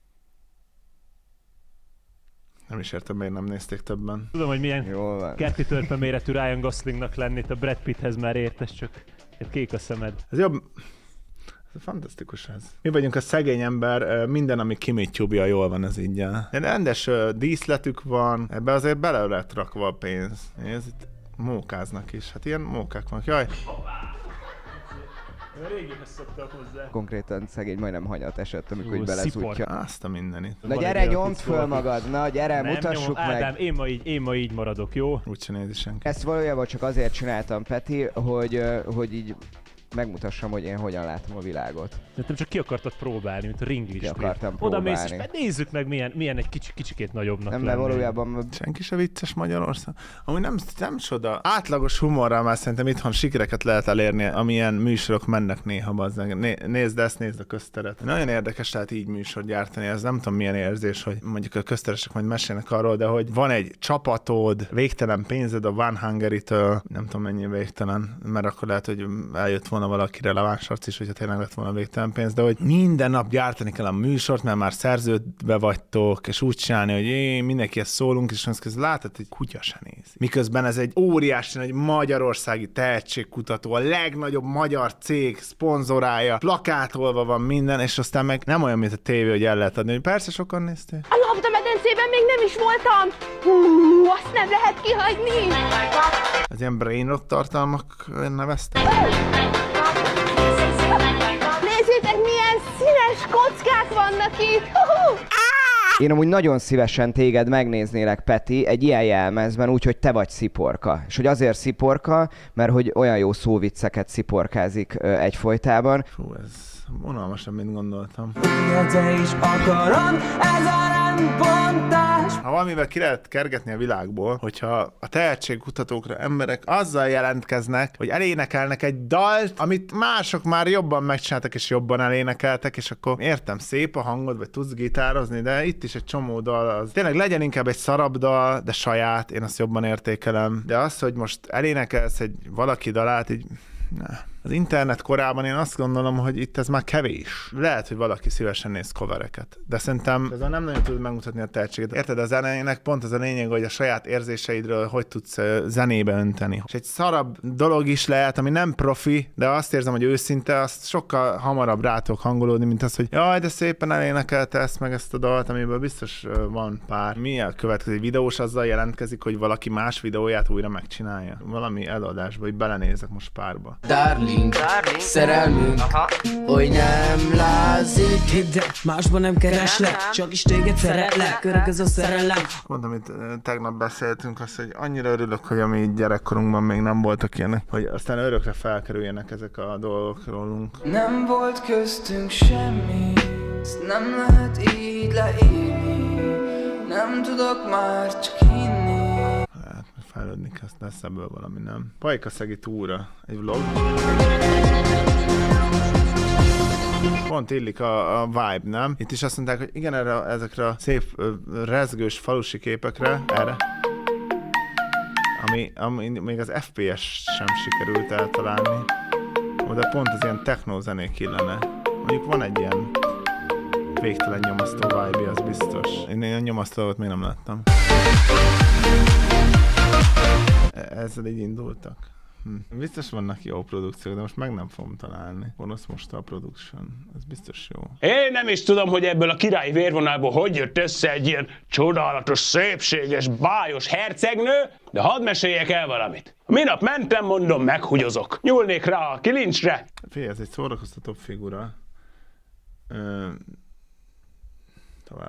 Nem is értem, miért nem nézték többen. tudom, hogy milyen Jól van. kerti törpe méretű Ryan Goslingnak lenni, itt a Brad Pitthez már értes, csak kék a szemed. Ez jobb... Ez fantasztikus ez. Mi vagyunk a szegény ember, minden, ami Kimitjubja, jól van ez így. Rendes díszletük van, ebbe azért bele lett rakva a pénz. Ez itt mókáznak is. Hát ilyen mókák vannak. Jaj! Régen ezt szoktak hozzá. Konkrétan szegény majdnem hanyat esett, amikor Ú, úgy belezútja. szipor. Azt a mindenit. Na gyere, nyomd föl magad, na gyere, Nem mutassuk nyomom. meg. Ádám, én ma így, én ma így maradok, jó? Úgyse nézi senki. Ezt valójában csak azért csináltam, Peti, hogy, ö, hogy így megmutassam, hogy én hogyan látom a világot. De te csak ki akartad próbálni, mint a ringlis. Ki akartam Oda mész, és próbálni. hát nézzük meg, milyen, milyen egy kicsi, kicsikét nagyobbnak Nem, mert lenni. valójában Senki se vicces Magyarország. Amúgy nem, nem csoda. Átlagos humorral már szerintem itthon sikereket lehet elérni, amilyen műsorok mennek néha bazzeg. Né- nézd ezt, nézd a közteret. Nagyon érdekes lehet így műsort gyártani. Ez nem tudom milyen érzés, hogy mondjuk a közteresek majd mesélnek arról, de hogy van egy csapatod, végtelen pénzed a Van Hungary-től, nem tudom mennyi végtelen, mert akkor lehet, hogy eljött volna valaki releváns arc is, hogyha tényleg lett volna végtelen pénz, de hogy minden nap gyártani kell a műsort, mert már szerződve vagytok, és úgy csinálni, hogy én mindenkihez szólunk, és azt közben látod, hogy kutya se néz. Miközben ez egy óriási nagy magyarországi tehetségkutató, a legnagyobb magyar cég szponzorálja, plakátolva van minden, és aztán meg nem olyan, mint a tévé, hogy el lehet adni, hogy persze sokan nézték. A labdamedencében még nem is voltam! Hú, azt nem lehet kihagyni! Az ilyen brainrot tartalmak neveztek. Nézzétek, milyen színes kockák vannak itt! Hú-hú! én amúgy nagyon szívesen téged megnéznélek, Peti, egy ilyen jelmezben, úgyhogy te vagy sziporka. És hogy azért sziporka, mert hogy olyan jó szóvicceket sziporkázik ö, egyfolytában. Fú, ez unalmasabb, mint gondoltam. Te is akarod, ez a rendbontás. Ha valamivel ki lehet kergetni a világból, hogyha a tehetségkutatókra emberek azzal jelentkeznek, hogy elénekelnek egy dalt, amit mások már jobban megcsináltak és jobban elénekeltek, és akkor értem, szép a hangod, vagy tudsz gitározni, de itt is egy csomó dal, az tényleg legyen inkább egy szarabb dal, de saját, én azt jobban értékelem. De az, hogy most elénekelsz egy valaki dalát, így... Ne. Az internet korában én azt gondolom, hogy itt ez már kevés. Lehet, hogy valaki szívesen néz covereket, de szerintem ezzel nem nagyon tudod megmutatni a tehetséget. Érted, a zenének pont az a lényeg, hogy a saját érzéseidről hogy tudsz zenébe önteni. És egy szarabb dolog is lehet, ami nem profi, de azt érzem, hogy őszinte, azt sokkal hamarabb rá tudok hangolódni, mint az, hogy jaj, de szépen elénekelte ezt meg ezt a dalt, amiből biztos van pár. Mi a következő videós azzal jelentkezik, hogy valaki más videóját újra megcsinálja. Valami előadásba, hogy belenézek most párba. Darling, Darling. Szerelmünk, hogy nem lázik. De másban nem kereslek, csak is téged szeretlek. Örök ez a szerelem. Mondtam, amit tegnap beszéltünk, azt, hogy annyira örülök, hogy ami így gyerekkorunkban még nem voltak ilyenek, hogy aztán örökre felkerüljenek ezek a dolgok rólunk. Nem volt köztünk semmi, ezt nem lehet így leírni. Nem tudok már csak hinni. Fejlődni kezd, lesz ebből valami, nem? Pajkaszegi túra, egy vlog. Pont illik a, a vibe, nem? Itt is azt mondták, hogy igen, erre, ezekre a szép ö, rezgős falusi képekre, erre, ami, ami még az ef pé es sem sikerült eltalálni. De pont az ilyen techno zenék illene. Mondjuk van egy ilyen végtelen nyomasztó vibe, az biztos. Én ilyen nyomasztót még nem láttam. Ezzel így indultak. Hm. Biztos vannak jó produkciók, de most meg nem fogom találni. Gonosz most a production. Ez biztos jó. Én nem is tudom, hogy ebből a királyi vérvonalból hogy jött össze egy ilyen csodálatos, szépséges, bájos hercegnő, de hadd meséljek el valamit. Minap mentem, mondom, meghugyozok. Nyúlnék rá a kilincsre. Figyelj, ez egy szórakoztatóbb figura. Ö... Tovább.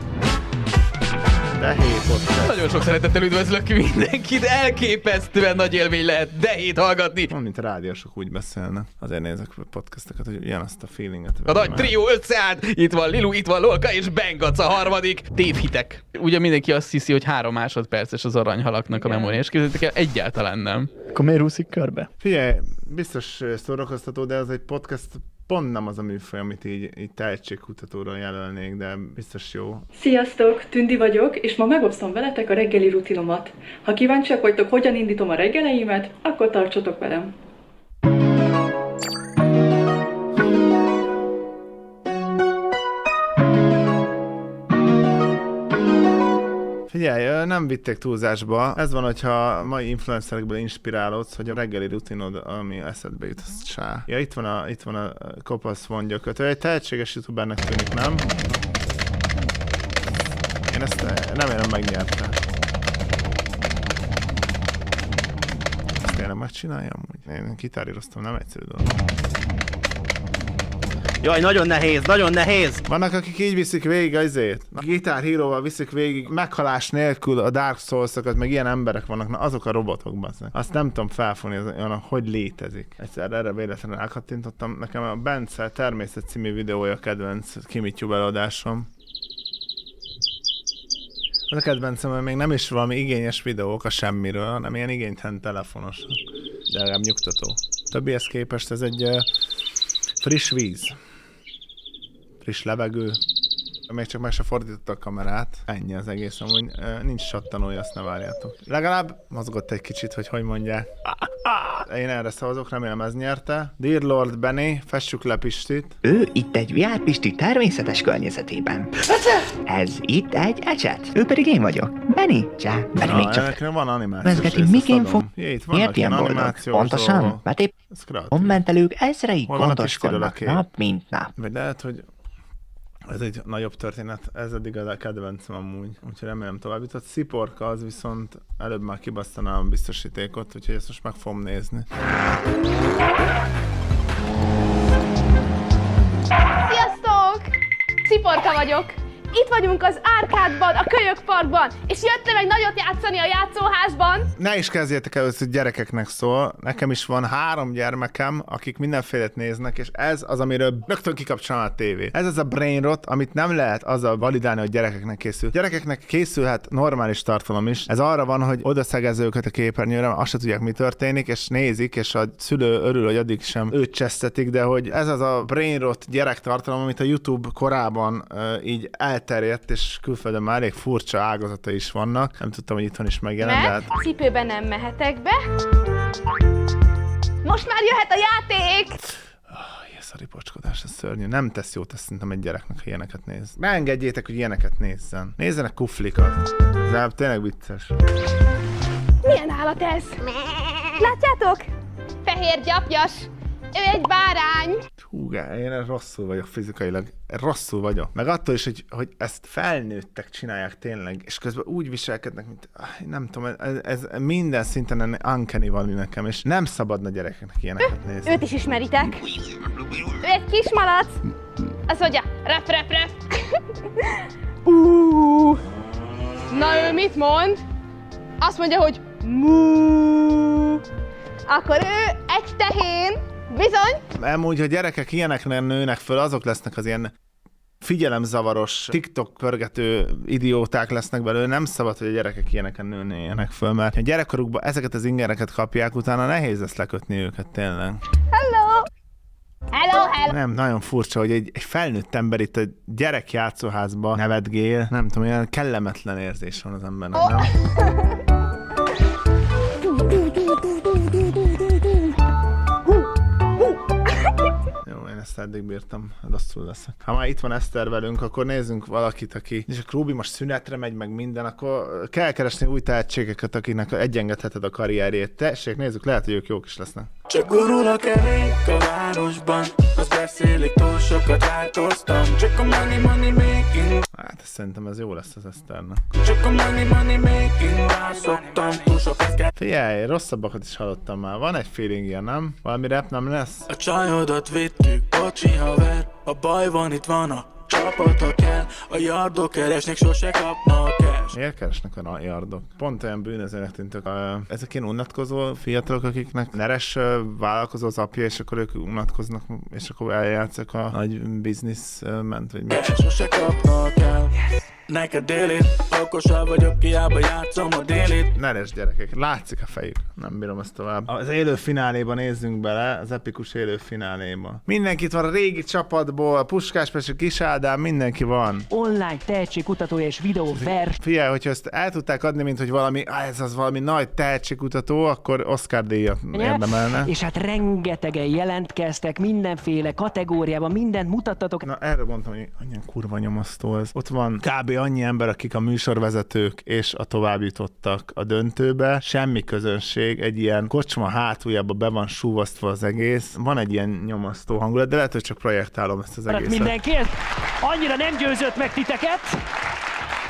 De hét podcast. Nagyon sok szeretettel üdvözlök mindenkit, elképesztően nagy élmény lehet de hét hallgatni. Van, mint a rádiósok úgy beszélnek. Azért nézek podcasteket, hogy ugyanazt a feelinget. A nagy trió összeállt, itt van Lilu, itt van Lolka és Bengac a harmadik. Tévhitek. Ugye mindenki azt hiszi, hogy három másodperces az aranyhalaknak a memória, és képzeljétek el, egyáltalán nem. Akkor miért úszik körbe? Figyelj, biztos szórakoztató, de ez egy podcast pont nem az a műfaj, amit így, így tehetségkutatóra jelölnék, de biztos jó. Sziasztok, Tündi vagyok, és ma megosztom veletek a reggeli rutinomat. Ha kíváncsiak vagytok, hogyan indítom a reggeleimet, akkor tartsatok velem. Figyelj, nem vitték túlzásba. Ez van, hogyha mai influencerekből inspirálódsz, hogy a reggeli rutinod, ami eszedbe jut, az sá. Ja, itt van a, itt van a kopasz vongyököt. Ő egy tehetséges youtubernek tűnik, nem? Én ezt nem érem megnyerte. Ezt tényleg megcsináljam úgy? én gitáríroztam, nem egyszerű dolog. Jaj, nagyon nehéz, nagyon nehéz! Vannak, akik így viszik végig azért. A Guitar Hero-val viszik végig meghalás nélkül a Dark Souls-okat, meg ilyen emberek vannak, na azok a robotok, bazdmeg. Azt nem tudom felfogni, hogy létezik. Egyszer erre véletlenül elkattintottam. Nekem a Bence Természet című videója kedvenc Kimittyú előadásom. Az a kedvencem, hogy még nem is valami igényes videók a semmiről, hanem ilyen igénytelen telefonos. De legalább nyugtató. Többihez képest ez egy uh, friss víz. Friss levegő. Még csak meg se fordította a kamerát. Ennyi az egész, amúgy uh, nincs sattanója, azt ne várjátok. Legalább mozgott egy kicsit, hogy hogy mondják. Én erre szavazok, remélem ez nyerte. Dear Lord Benny, fessük le Pistit. Ő itt egy vé er Pisti természetes környezetében. Ez itt egy ecset. Ő pedig én vagyok. Benny, csá, Benny még csak. Van animációs Vezgeti, miként fog... Miért ilyen boldog? Pontosan, mert épp kommentelők ezreik gondoskodnak nap, mint nap. Vagy lehet, hogy ez egy nagyobb történet, ez eddig a kedvencem amúgy, úgyhogy remélem tovább jutott. Sziporka az viszont előbb már kibasztaná a biztosítékot, úgyhogy ezt most meg fogom nézni. Sziasztok! Sziporka vagyok. Itt vagyunk az Árkádban, a Kölyök Parkban, és jöttem egy nagyot játszani a játszóházban. Ne is kezdjétek el, hogy gyerekeknek szól. Nekem is van három gyermekem, akik mindenfélet néznek, és ez az, amiről rögtön kikapcsolom a tévét. Ez az a brain rot, amit nem lehet azzal validálni, hogy gyerekeknek készül. Gyerekeknek készülhet normális tartalom is. Ez arra van, hogy oda szegező őket a képernyőre, azt se tudják, mi történik, és nézik, és a szülő örül, hogy addig sem őt csesztetik, de hogy ez az a brain rot gyerektartalom, amit a YouTube korában uh, így el terjedt, és külföldön már elég furcsa ágazata is vannak. Nem tudtam, hogy itthon is megjelent, Mert de hát... cipőben nem mehetek be. Most már jöhet a játék! Oh, ez a ripocskodás, ez szörnyű. Nem tesz jót, ezt szerintem egy gyereknek, ha ilyeneket néz. Ne engedjétek, hogy ilyeneket nézzen. Nézzenek kuflikat. De tényleg vicces. Milyen állat ez? Látjátok? Fehér gyapjas. Ő egy bárány. Hú, én rosszul vagyok fizikailag. Rosszul vagyok. Meg attól is, hogy, hogy ezt felnőttek csinálják tényleg, és közben úgy viselkednek, mint nem tudom, ez, ez minden szinten uncanny valami nekem, és nem szabadna gyerekeknek ilyeneket nézni. Őt is ismeritek. Ő egy kismalac. Az mondja, rep, rep, rep. uh. Na ő mit mond? Azt mondja, hogy mu. Akkor ő egy tehén. Bizony! Amúgy, ha gyerekek ilyenekre nőnek föl, azok lesznek az ilyen figyelemzavaros, TikTok pörgető idióták lesznek belőle, nem szabad, hogy a gyerekek ilyeneken nőnének föl, mert ha gyerekkorukban ezeket az ingereket kapják, utána nehéz lesz lekötni őket, tényleg. Hello! Hello, hello! Nem, nagyon furcsa, hogy egy, egy felnőtt ember itt a gyerek játszóházba nevetgél, nem tudom, ilyen kellemetlen érzés van az embernek, oh. Nem? Ezt eddig bírtam, rosszul leszek. Ha már itt van Eszter velünk, akkor nézzünk valakit, aki... És a Ruby most szünetre megy, meg minden, akkor kell keresni új tehetségeket, akinek egyengedheted a karrierjét. Tessék, nézzük, lehet, hogy ők jók is lesznek. Csak gurul a kerék a városban, azt beszélik, túl sokat változtam. Csak a money, money making. Hát szerintem ez jó lesz az Eszternek. Csak a money, money making, rászoktam, túl sok ezt kell. Figyelj, rosszabbakat is hallottam már. Van egy feeling ilyen, nem? Valami rap nem lesz? A csajodat vittük, bocsi haver, a baj van, itt van a csapat, ha kell. A yardok keresnek, sose kapnak cash. Miért keresnek a yardok? Pont olyan bűnözőnek tűntök. Ezek ilyen unatkozó fiatalok, akiknek neres vállalkozó az apja, és akkor ők unatkoznak, és akkor eljátszak a nagy bizniszment, vagy mi. Sose kapnak el. Neked délit, okosabb vagyok, hiába játszom a délit. Neres gyerekek, látszik a fejük. Nem bírom ezt tovább. Az élő fináléba nézzünk bele, az epikus élő fináléba. Mindenkit van a régi csapatból, Puskás Pesti, Kis Ádám, mindenki van. Online tehetségkutatója és videó vers. Figyelj, hogyha ezt el tudták adni, mint hogy valami, ah, ez az valami nagy tehetségkutató, akkor Oscar díjat érdemelne. És hát rengetegen jelentkeztek mindenféle kategóriában, mindent mutattatok. Na erre mondtam, hogy annyian kurva nyomasztó ez. Ott van kb. Annyi ember, akik a műsorvezetők és a továbbjutottak a döntőbe. Semmi közönség, egy ilyen kocsma hátuljába be van súvasztva az egész. Van egy ilyen nyomasztó hangulat, de lehet, hogy csak projektálom ezt az egészet. Mindenkiért annyira nem győzött meg titeket,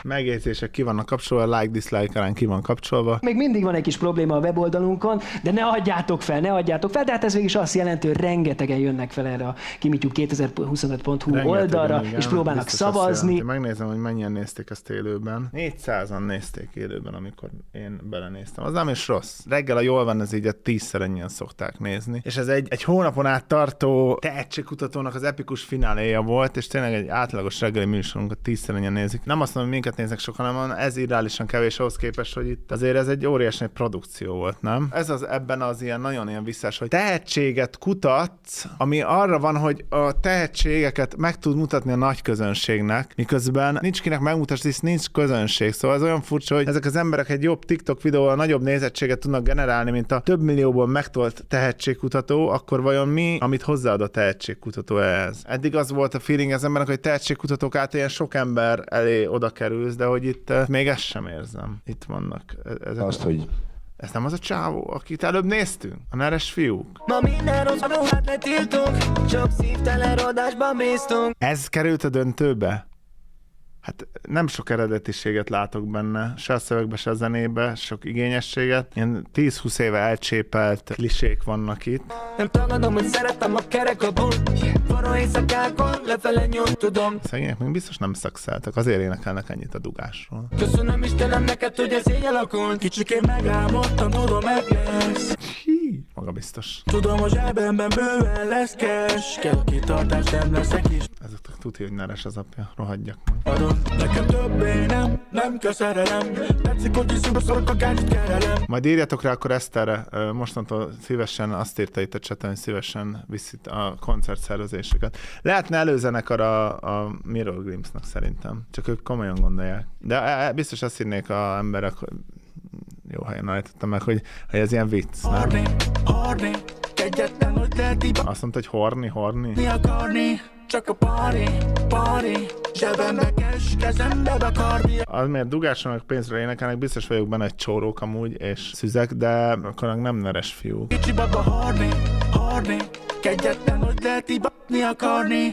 Megjegyzések ki vannak kapcsolva, like, dislike arán ki van kapcsolva. Még mindig van egy kis probléma a weboldalunkon, de ne adjátok fel, ne adjátok fel, de hát ez végig is azt jelenti, hogy rengetegen jönnek fel erre a kimitjub kétezer-huszonöt pont hu oldalra, és próbálnak szavazni. Megnézem, hogy mennyien nézték ezt élőben. négyszázan nézték élőben, amikor én belenéztem. Az nem is rossz. Reggel a Jól van, ez így a tízszer ennyien szokták nézni. És ez egy, egy hónapon át tartó tehetségkutatónak az epikus fináléja volt, és tényleg egy átlagos reggeli műsorunkat tízszer ennyien nézik. Nem azt mondom, hogy minket néznek sokan, hanem ez irreálisan kevés ahhoz képest, hogy itt azért ez egy óriási produkció volt, nem? Ez az ebben az ilyen nagyon ilyen visszás, hogy tehetséget kutatsz, ami arra van, hogy a tehetségeket meg tud mutatni a nagy közönségnek, miközben nincs kinek megmutatni, hisz nincs közönség. Szóval ez olyan furcsa, hogy ezek az emberek egy jobb TikTok videóval nagyobb nézettséget tudnak generálni, mint a több millióból megtolt tehetségkutató, akkor vajon mi, amit hozzáad a tehetségkutató ehhez? Eddig az volt a feeling az embernek, hogy tehetségkutatók által ilyen sok ember elé oda kerülsz, de hogy itt uh, még ezt sem érzem. Itt vannak ezek. Azt, hogy ez nem az a csávó, akit előbb néztünk? A neres fiúk? Ma minden rossz ruhát letiltunk, csak szívtelen rodásba bíztunk. Ez került a döntőbe? Hát nem sok eredetiséget látok benne, se a szövegbe, se a zenébe, sok igényességet. Ilyen tíz-húsz éve elcsépelt klisék vannak itt. Nem tagadom, hogy szeretem a kerekabul, forró éjszakákon lefele nyújt tudom. Szegények még biztos nem szakszáltak, azért énekelnek ennyit a dugásról. Köszönöm Istenem neked, hogy ez így alakult. Kicsikén megálmodtam, tudom meg lesz. Hí, maga biztos. Tudom, hogy zsebemben bőven lesz cash. Kell a kitartás, nem leszek is. Ezeknek tudja, hogy neres az apja, rohadjak meg. Adom, nekem többé nem, nem kell szerelem. Tetszik, hogy iszunk a szorok a gáncsit kerelem. Majd írjatok rá akkor Eszterre, mostantól szívesen, azt írta itt a chaten, hogy szívesen viszi a koncertszervezéseket. Lehetne előzenekar a, a Mirror Grimsnak szerintem, csak ők komolyan gondolják. De biztos azt írnék az emberek, hogy jó helyen állítottam meg, hogy, hogy ez ilyen vicc, nem? Horni, horni, kegyetlen, hogy lehet iba. Azt mondta, hogy horni, horni? Mi akarni, csak a party, party. Zsebembe cash, kezembe bakardi. Az miért dugásra meg pénzre énekelnek, biztos vagyok benne, egy csórók amúgy, és szüzek, de akkor nem neres fiúk. Kicsi baba horni, horni, kegyetlen, hogy lehet ibatni akarni.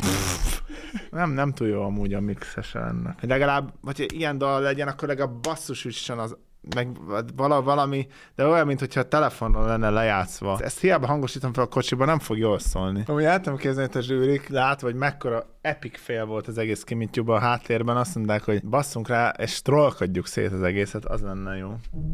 Nem, nem túl jó amúgy a mixes ennek. Legalább, vagy ilyen dal legyen, akkor legalább basszus üssen az meg vala, valami, de olyan, mintha a telefonon lenne lejátszva. Ezt hiába hangosítom fel a kocsiba, nem fog jól szólni. Amúgy el tudom képzelni, hogy a zsűrik lát, vagy mekkora epic fail volt az egész kimitjúban a háttérben, azt mondták, hogy basszunk rá, és trollkodjuk szét az egészet, az lenne jó.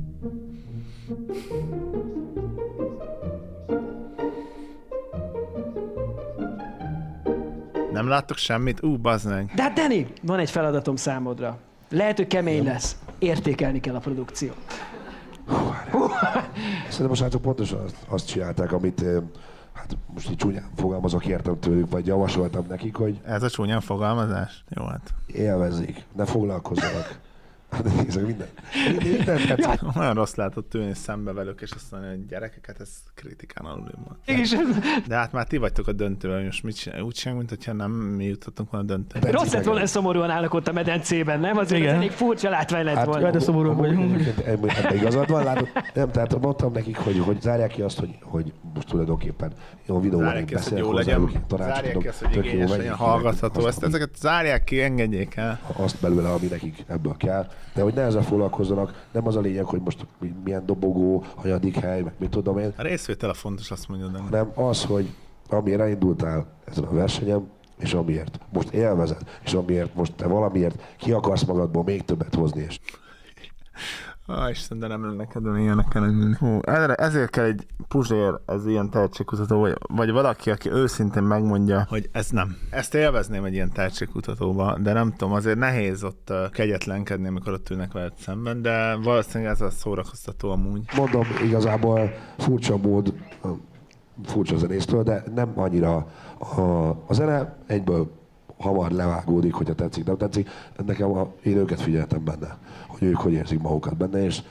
Nem láttok semmit? Ú, bazd meg. De hát Dani, van egy feladatom számodra. Lehet, hogy kemény lesz. Értékelni kell a produkciót. Szerintem most hát pontosan azt, azt csinálták, amit hát most így csúnyán fogalmazok, kértem tőlük, vagy javasoltam nekik, hogy... Ez a csúnyán fogalmazás? Jó, hát. Élvezzék, ne foglalkozzanak. Hát nézzük minden. minden ja. Olyan rossz látott ülni szembe velük, és azt mondani, hogy gyerekeket, ez kritikán alul van. De hát már ti vagytok a döntőben, most mit csinál? Úgy csinálunk, mintha nem mi jutottunk volna a döntőben. Rossz lett volna, szomorúan állnak ott a medencében, nem? Azért ez elég furcsa látvány lett hát, volna. De szomorúan vagyunk. Ebben igazad van, látod? Nem, tehát mondtam nekik, hogy, hogy zárják ki azt, hogy, hogy most tulajdonképpen jó videóban én beszélek hozzájuk, tanácsot adok, tök jó legyen, hallgatható. Ezt, ezeket zárják ki, engedjék el. Azt belőle, ami nekik ebből kell. De hogy ne ezzel foglalkozzanak, nem az a lényeg, hogy most milyen dobogó, hanyadik hely, meg mit tudom én. A részvétel a fontos, azt mondja, de nem az, hogy amiért elindultál ezen a versenyem, és amiért most élvezed, és amiért most te valamiért ki akarsz magadból még többet hozni. És... Á, Isten, de nem lenne kedvem ilyenek ellenni. Hú, ezért kell egy puzsér, ez ilyen tehetségkutató, vagy, vagy valaki, aki őszintén megmondja, hogy ez nem. Ezt élvezném egy ilyen tehetségkutatóba, de nem tudom, azért nehéz ott uh, kegyetlenkedni, amikor ott ülnek veled szemben, de valószínűleg ez a szórakoztató amúgy. Mondom, igazából furcsa mód, furcsa zenésztől, de nem annyira a, a zene egyből hamar levágódik, hogyha tetszik, nem tetszik. Nekem a, én őket figyeltem benne, hogy ők hogy érzik magukat benne, és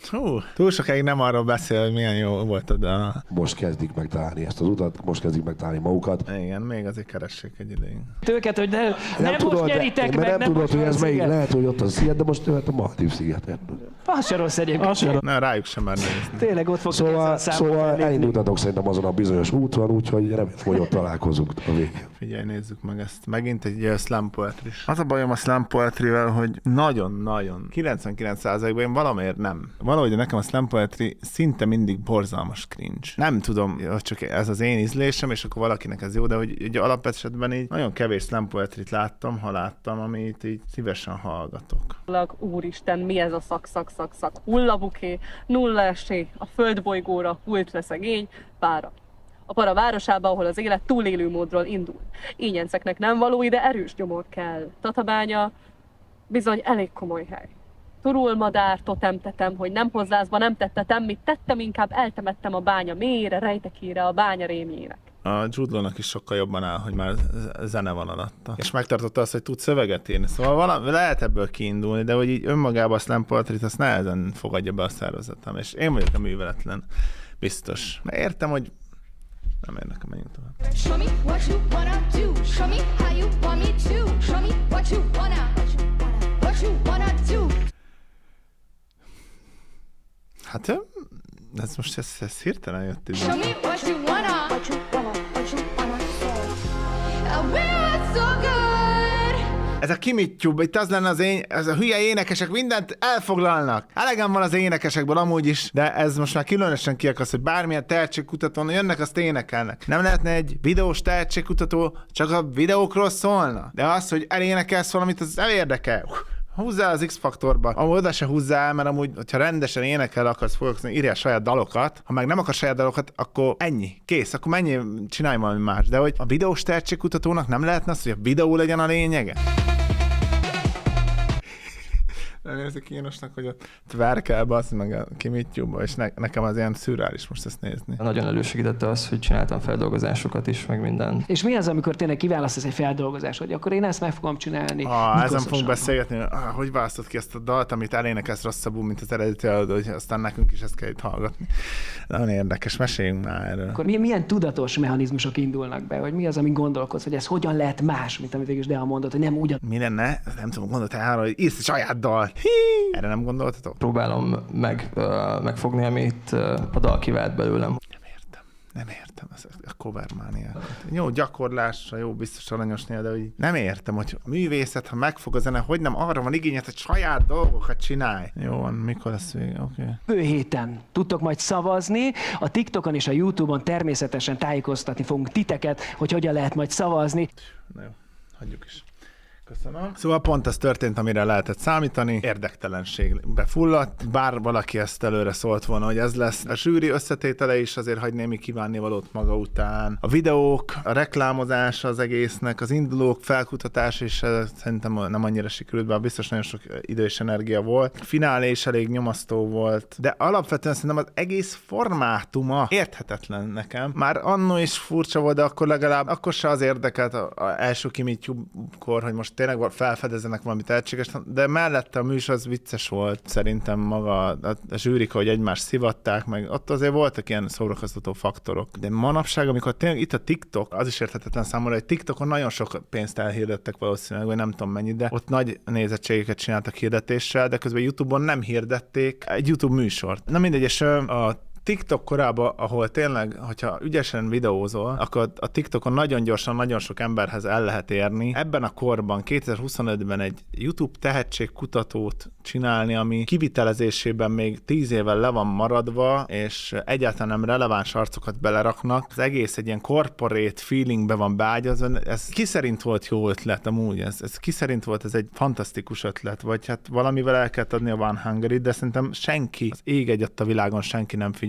Hú, túl sokáig nem arról beszél, hogy milyen jó volt oda. Most kezdik megtalálni ezt az utat, most kezdik megtalálni magukat. Igen, még azért keressék egy ideig. Őket, hogy ne, nem, nem tudod, most nyeritek de, meg, nem, nem tudod, hogy ez melyik, sziget. lehet, hogy ott a sziget, de most a Maldív sziget. Az se rossz egyébként. Na, rájuk sem már nézni. Tényleg ott fogsz Szóval, szóval elindultatok szerintem azon a bizonyos úton, úgyhogy remélem, hogy ott találkozunk a végén. Figyelj, nézzük meg ezt. Megint egy uh, slam poetry. Az a bajom a slam poetryvel, hogy nagyon-nagyon, kilencvenkilenc százalékban én valamiért nem. Valahogy nekem a slam poetry szinte mindig borzalmas cringe. Nem tudom, hogy csak ez az én ízlésem, és akkor valakinek ez jó, de hogy egy alapesetben így nagyon kevés slam poetryt láttam, ha láttam, amit így szívesen hallgatok. Úristen, mi ez a szak, szak, szak, szak, hullabuké, nulla esély, a földbolygóra hult le szegény, pára. A para városába, ahol az élet túlélő módról indul. Ínyenceknek nem való, ide erős gyomor kell. Tatabánya bizony elég komoly hely. Turul madár, totemtetem, hogy nem hozzázba nem tettetem, mit tettem, inkább eltemettem a bánya mélyére, rejtekére, a bánya rémjének. A Jude Law-nak is sokkal jobban áll, hogy már zene van alatta. És megtartotta azt, hogy tud szöveget írni. Szóval valami, lehet ebből kiindulni, de hogy így önmagában a slam poetryt, azt nehezen fogadja be a szervezetem. És én vagyok a műveletlen. Biztos. Mert értem, hogy nem érdekel, menjünk tovább. Show me what you wanna do. Show me how you want me to. Show me what you wanna, what you wanna do. Hát ez most ez, ez hirtelen jött ide. Show me what you wanna, what you wanna, what you wanna do. I will so good. Ez a Kimittyube, itt az lenne az én, ez a hülye énekesek mindent elfoglalnak. Elegem van az énekesekből amúgy is, de ez most már különösen kiakasz, hogy bármilyen tehetségkutatón jönnek, azt énekelnek. Nem lehetne egy videós tehetségkutató, csak a videókról szólna? De az, hogy elénekelsz valamit, az nem érdekel. Húzzál az X-faktorba, ahol oda se húzzál, mert amúgy, hogyha rendesen énekel akarsz foglalkozni, írjál saját dalokat, ha meg nem akar saját dalokat, akkor ennyi, kész, akkor mennyi, csinálj valami más. De hogy a videós tehetségkutatónak nem lehetne az, hogy a videó legyen a lényege? Nem érzik kínosnak, hogy ott tverkel, bassz meg a Kimittyube-ba, és ne, nekem az ilyen szürreális most ezt nézni. Nagyon elősegítette az, hogy csináltam feldolgozásokat is, meg minden. És mi az, amikor tényleg kiválasztasz egy feldolgozás, hogy akkor én ezt meg fogom csinálni? Ah, ezen fogunk beszélgetni, hogy ah, hogy választod ki ezt a dalt, amit elénekelsz rosszabbul, mint az eredeti előadó, hogy aztán nekünk is ezt kell itt hallgatni. Nagyon érdekes, meséljünk már erről. Akkor milyen, milyen tudatos mechanizmusok indulnak be, hogy mi az, ami gondolkodsz, hogy ez hogyan lehet más, mint amit végül is Dea mondott, hogy nem ugyan. Mi lenne? Nem tudom, gondoltál arra, hogy írsz egy saját dalt. Hí! Erre nem gondoltatok? Próbálom meg, uh, megfogni, amit uh, a dal kivált belőlem. Nem értem. Nem értem ezt a covermániákat. Jó gyakorlásra, jó biztos aranyosnél, de hogy nem értem, hogy a művészet, ha megfog a zene, hogy nem arra van igényed, hogy saját dolgokat csinálj. Jó van, mikor lesz vége? Oké. Okay. Bő héten tudtok majd szavazni, a TikTokon és a YouTube-on természetesen tájékoztatni fogunk titeket, hogy hogyan lehet majd szavazni. Na jó, hagyjuk is. Köszönöm. Szóval pont az történt, amire lehetett számítani, érdektelenségbe fulladt, bár valaki ezt előre szólt volna, hogy ez lesz. A zsűri összetétele is azért hagy némi kívánnivalót maga után. A videók, a reklámozás az egésznek, az indulók felkutatás is szerintem nem annyira sikerült, bár biztos nagyon sok idő és energia volt. A finálé is elég nyomasztó volt, de alapvetően szerintem az egész formátuma érthetetlen nekem. Már annó is furcsa volt, de akkor legalább akkor se az érdekelt az első Kimittyube-kor, hogy most tényleg felfedezzenek valami tehetséges, de mellette a műsor az vicces volt. Szerintem maga a, a zsűrika, hogy egymást szivatták, meg ott azért voltak ilyen szórakoztató faktorok. De manapság, amikor tényleg itt a TikTok, az is érthetetlen számomra, hogy TikTokon nagyon sok pénzt elhirdettek valószínűleg, vagy nem tudom mennyi, de ott nagy nézettségeket csináltak hirdetéssel, de közben YouTube-on nem hirdették egy YouTube műsort. Na mindegy, és a TikTok korában, ahol tényleg, hogyha ügyesen videózol, akkor a TikTokon nagyon gyorsan, nagyon sok emberhez el lehet érni. Ebben a korban, kétezer-huszonötben egy YouTube tehetségkutatót csinálni, ami kivitelezésében még tíz évvel le van maradva, és egyáltalán nem releváns arcokat beleraknak. Az egész egy ilyen corporate feelingbe van beágyazva. Ez ki szerint volt jó ötlet amúgy? Ez, ez ki szerint volt ez egy fantasztikus ötlet? Vagy hát valamivel el kell adni a One Hungary, de szerintem senki, az ég egyet a világon senki nem figyel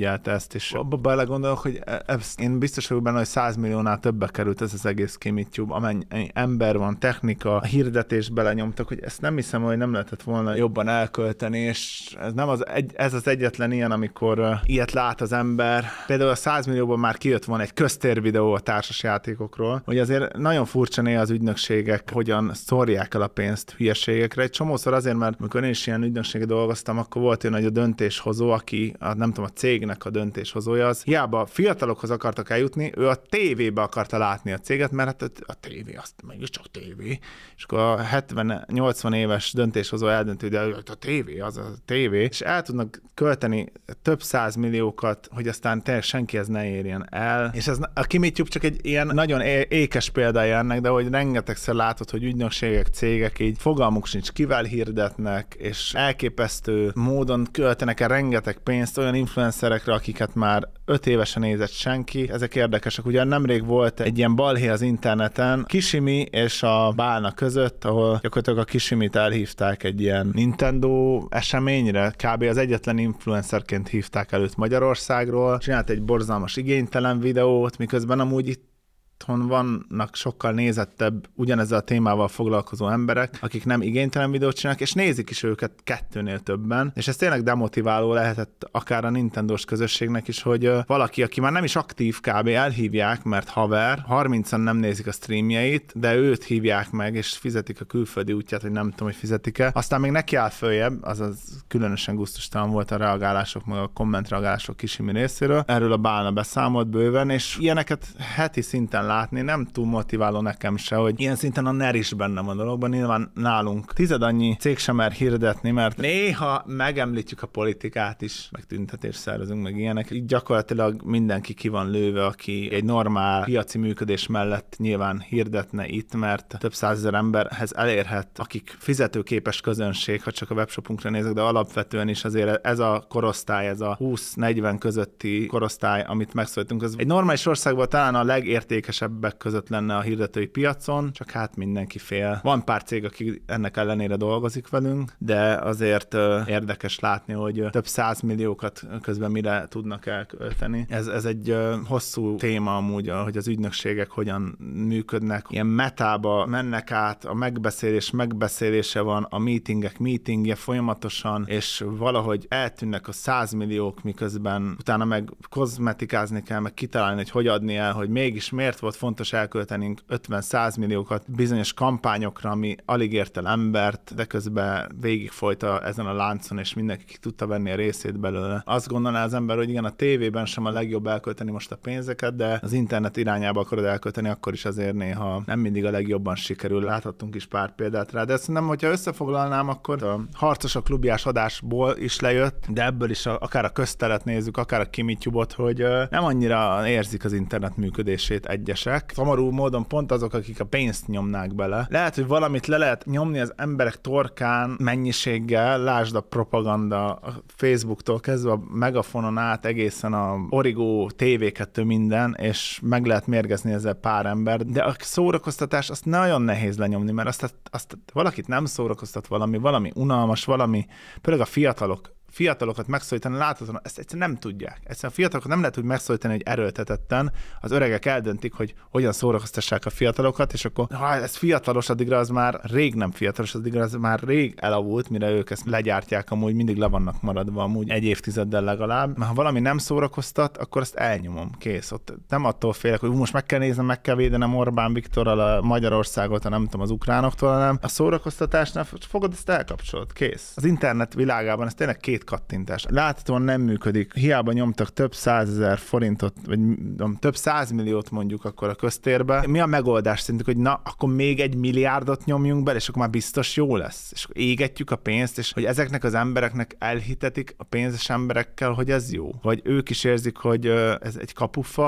figyelte ezt, és abba belegondolok, hogy ez, én biztos vagyok benne, hogy száz milliónál többbe került ez az egész KimyTube, amennyi ember van, technika, a hirdetés belenyomtak, hogy ezt nem hiszem, hogy nem lehetett volna jobban elkölteni, és ez nem az egy, ez az egyetlen ilyen, amikor uh, ilyet lát az ember. Például a száz millióban már kijött volna egy köztér videó a társasjátékokról, hogy azért nagyon furcsa néha az ügynökségek hogyan szórják el a pénzt hülyeségekre. Egy csomószor azért, mert amikor én is ilyen ügynökséggel dolgoztam, akkor volt olyan, hogy a döntéshozó, aki a, nem tudom, a cégnek a döntéshozója, az hiába fiatalokhoz akartak eljutni, ő a tévébe akarta látni a céget, mert hát a tévé, azt mégiscsak tévé. És akkor a hetven-nyolcvan éves döntéshozó eldöntő, de a tévé, az a tévé, és el tudnak költeni több száz milliókat, hogy aztán tényleg senkihez ne érjen el. És ez a KimyTube csak egy ilyen nagyon é- ékes példája ennek, de hogy rengetegszer látod, hogy ügynökségek, cégek így fogalmuk sincs, kivel hirdetnek, és elképesztő módon költenek el rengeteg pénzt olyan influencerekre, akiket már öt évesen nézett senki. Ezek érdekesek. Ugye nemrég volt egy ilyen balhé az interneten, Kisimi és a Bálna között, ahol gyakorlatilag a Kisimit elhívták egy ilyen Nintendo eseményre, kb. Az egyetlen influencerként hívták előtt Magyarországról, csinált egy borzalmas igénytelen videót, miközben amúgy itt itthon vannak sokkal nézettebb, ugyanezzel a témával foglalkozó emberek, akik nem igénytelen videót csinálnak, és nézik is őket kettőnél többen, és ez tényleg demotiváló lehetett akár a Nintendós közösségnek is, hogy valaki, aki már nem is aktív kb. Elhívják, mert haver, harmincan nem nézik a streamjeit, de őt hívják meg, és fizetik a külföldi útját, hogy nem tudom, hogy fizetik-e. Aztán még neki áll följebb, azaz különösen gusztustalan volt a reagálások, meg a kommentreagálások Kisimi részéről. Erről a Bálna beszámolt bőven, és ilyeneket heti szinten látni, nem túl motiváló nekem se, hogy ilyen szinten a ner is benne van a dologban, nyilván nálunk tized annyi cég sem mer hirdetni, mert néha megemlítjük a politikát is, meg tüntetést szervezünk, meg ilyenek. Így gyakorlatilag mindenki ki van lőve, aki egy normál piaci működés mellett nyilván hirdetne itt, mert több százezer emberhez elérhet, akik fizetőképes közönség, ha csak a webshopunkra nézek, de alapvetően is azért ez a korosztály, ez a húsz-negyven közötti korosztály, amit megszólítunk, az egy normális országban talán a legértékesebbek között lenne a hirdetői piacon, csak hát mindenki fél. Van pár cég, aki ennek ellenére dolgozik velünk, de azért uh, érdekes látni, hogy uh, több százmilliókat közben mire tudnak elkölteni. Ez, ez egy uh, hosszú téma amúgy, hogy az ügynökségek hogyan működnek. Ilyen metába mennek át, a megbeszélés megbeszélése van, a meetingek meetingje folyamatosan, és valahogy eltűnnek a százmilliók, miközben utána meg kozmetikázni kell, meg kitalálni, hogy hogy adni el, hogy mégis miért volt fontos elköltenünk ötven-száz milliókat bizonyos kampányokra, ami alig ért el embert, de közben végig folyta ezen a láncon, és mindenki ki tudta venni a részét belőle. Azt gondolná az ember, hogy igen, a tévében sem a legjobb elkölteni most a pénzeket, de az internet irányába akarod elkölteni, akkor is azért néha nem mindig a legjobban sikerül. Láthattunk is pár példát rá, de szerintem, hogyha összefoglalnám, akkor a Harcosok klubjás adásból is lejött, de ebből is a, akár a közteret nézzük, akár a KimyTube-ot, hogy nem annyira érzik az internet működését egyesek. Szomorú módon pont azok, akik a pénzt nyomnák bele. Lehet, hogy valamit le lehet nyomni az emberek torkán mennyiséggel, lásd a propaganda a Facebooktól kezdve a Megafonon át egészen a Origo, té vé kettő minden, és meg lehet mérgezni ezzel pár ember, de a szórakoztatás azt nagyon nehéz lenyomni, mert azt, azt valakit nem szórakoztat valami, valami unalmas, valami, például a fiatalok, fiatalokat megszólítani, láthatóan ezt egyszerűen nem tudják. Egyszerűen a fiatalokat nem lehet úgy megszólítani, hogy erőltetetten az öregek eldöntik, hogy hogyan szórakoztassák a fiatalokat, és akkor ha ez fiatalos, addigra az már rég nem fiatalos, addigra az már rég elavult, mire ők ezt legyártják, amúgy mindig le vannak maradva, amúgy egy évtizeddel legalább. Mert ha valami nem szórakoztat, akkor azt elnyomom, kész. Ott nem attól félek, hogy most meg kell néznem, meg kell védenem Orbán Viktorral a Magyarországot, a nem tudom, az ukránoktól, hanem a szórakoztatásnál fogod, ezt elkapcsolod, kész. Az internet világában ez tényleg két kattintás. Láthatóan nem működik. Hiába nyomtak több százezer forintot, vagy több százmilliót mondjuk akkor a köztérbe. Mi a megoldás szerintük, hogy na, akkor még egy milliárdot nyomjunk bele, és akkor már biztos jó lesz. És akkor égetjük a pénzt, és hogy ezeknek az embereknek elhitetik a pénzes emberekkel, hogy ez jó. Vagy ők is érzik, hogy ez egy kapufa,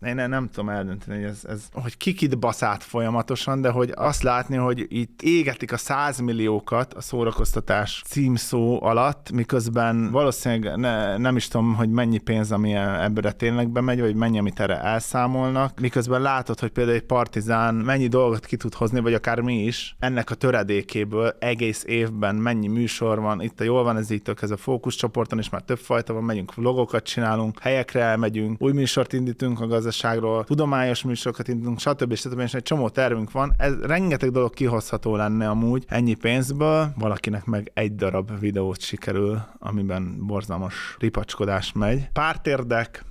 Én nem, nem tudom eldönteni, hogy, ez, ez, hogy kikit baszát folyamatosan, de hogy azt látni, hogy itt égetik a százmilliókat a szórakoztatás címszó alatt, miközben valószínűleg ne, nem is tudom, hogy mennyi pénz, ami ebből tényleg bemegy, vagy mennyi, amit erre elszámolnak, miközben látod, hogy például egy Partizán mennyi dolgot ki tud hozni, vagy akár mi is, ennek a töredékéből egész évben mennyi műsor van, itt a Jól van ez így, ez a fókuszcsoporton is már több fajta van, megyünk vlogokat csinálunk, helyekre elmegyünk, új műsort indítunk a gazdaságról, tudományos műsorokat indítunk, stb. stb. És egy csomó tervünk van. Ez rengeteg dolog kihozható lenne amúgy ennyi pénzből, valakinek meg egy darab videót sikerül, amiben borzalmas ripacskodás megy. Pártérdek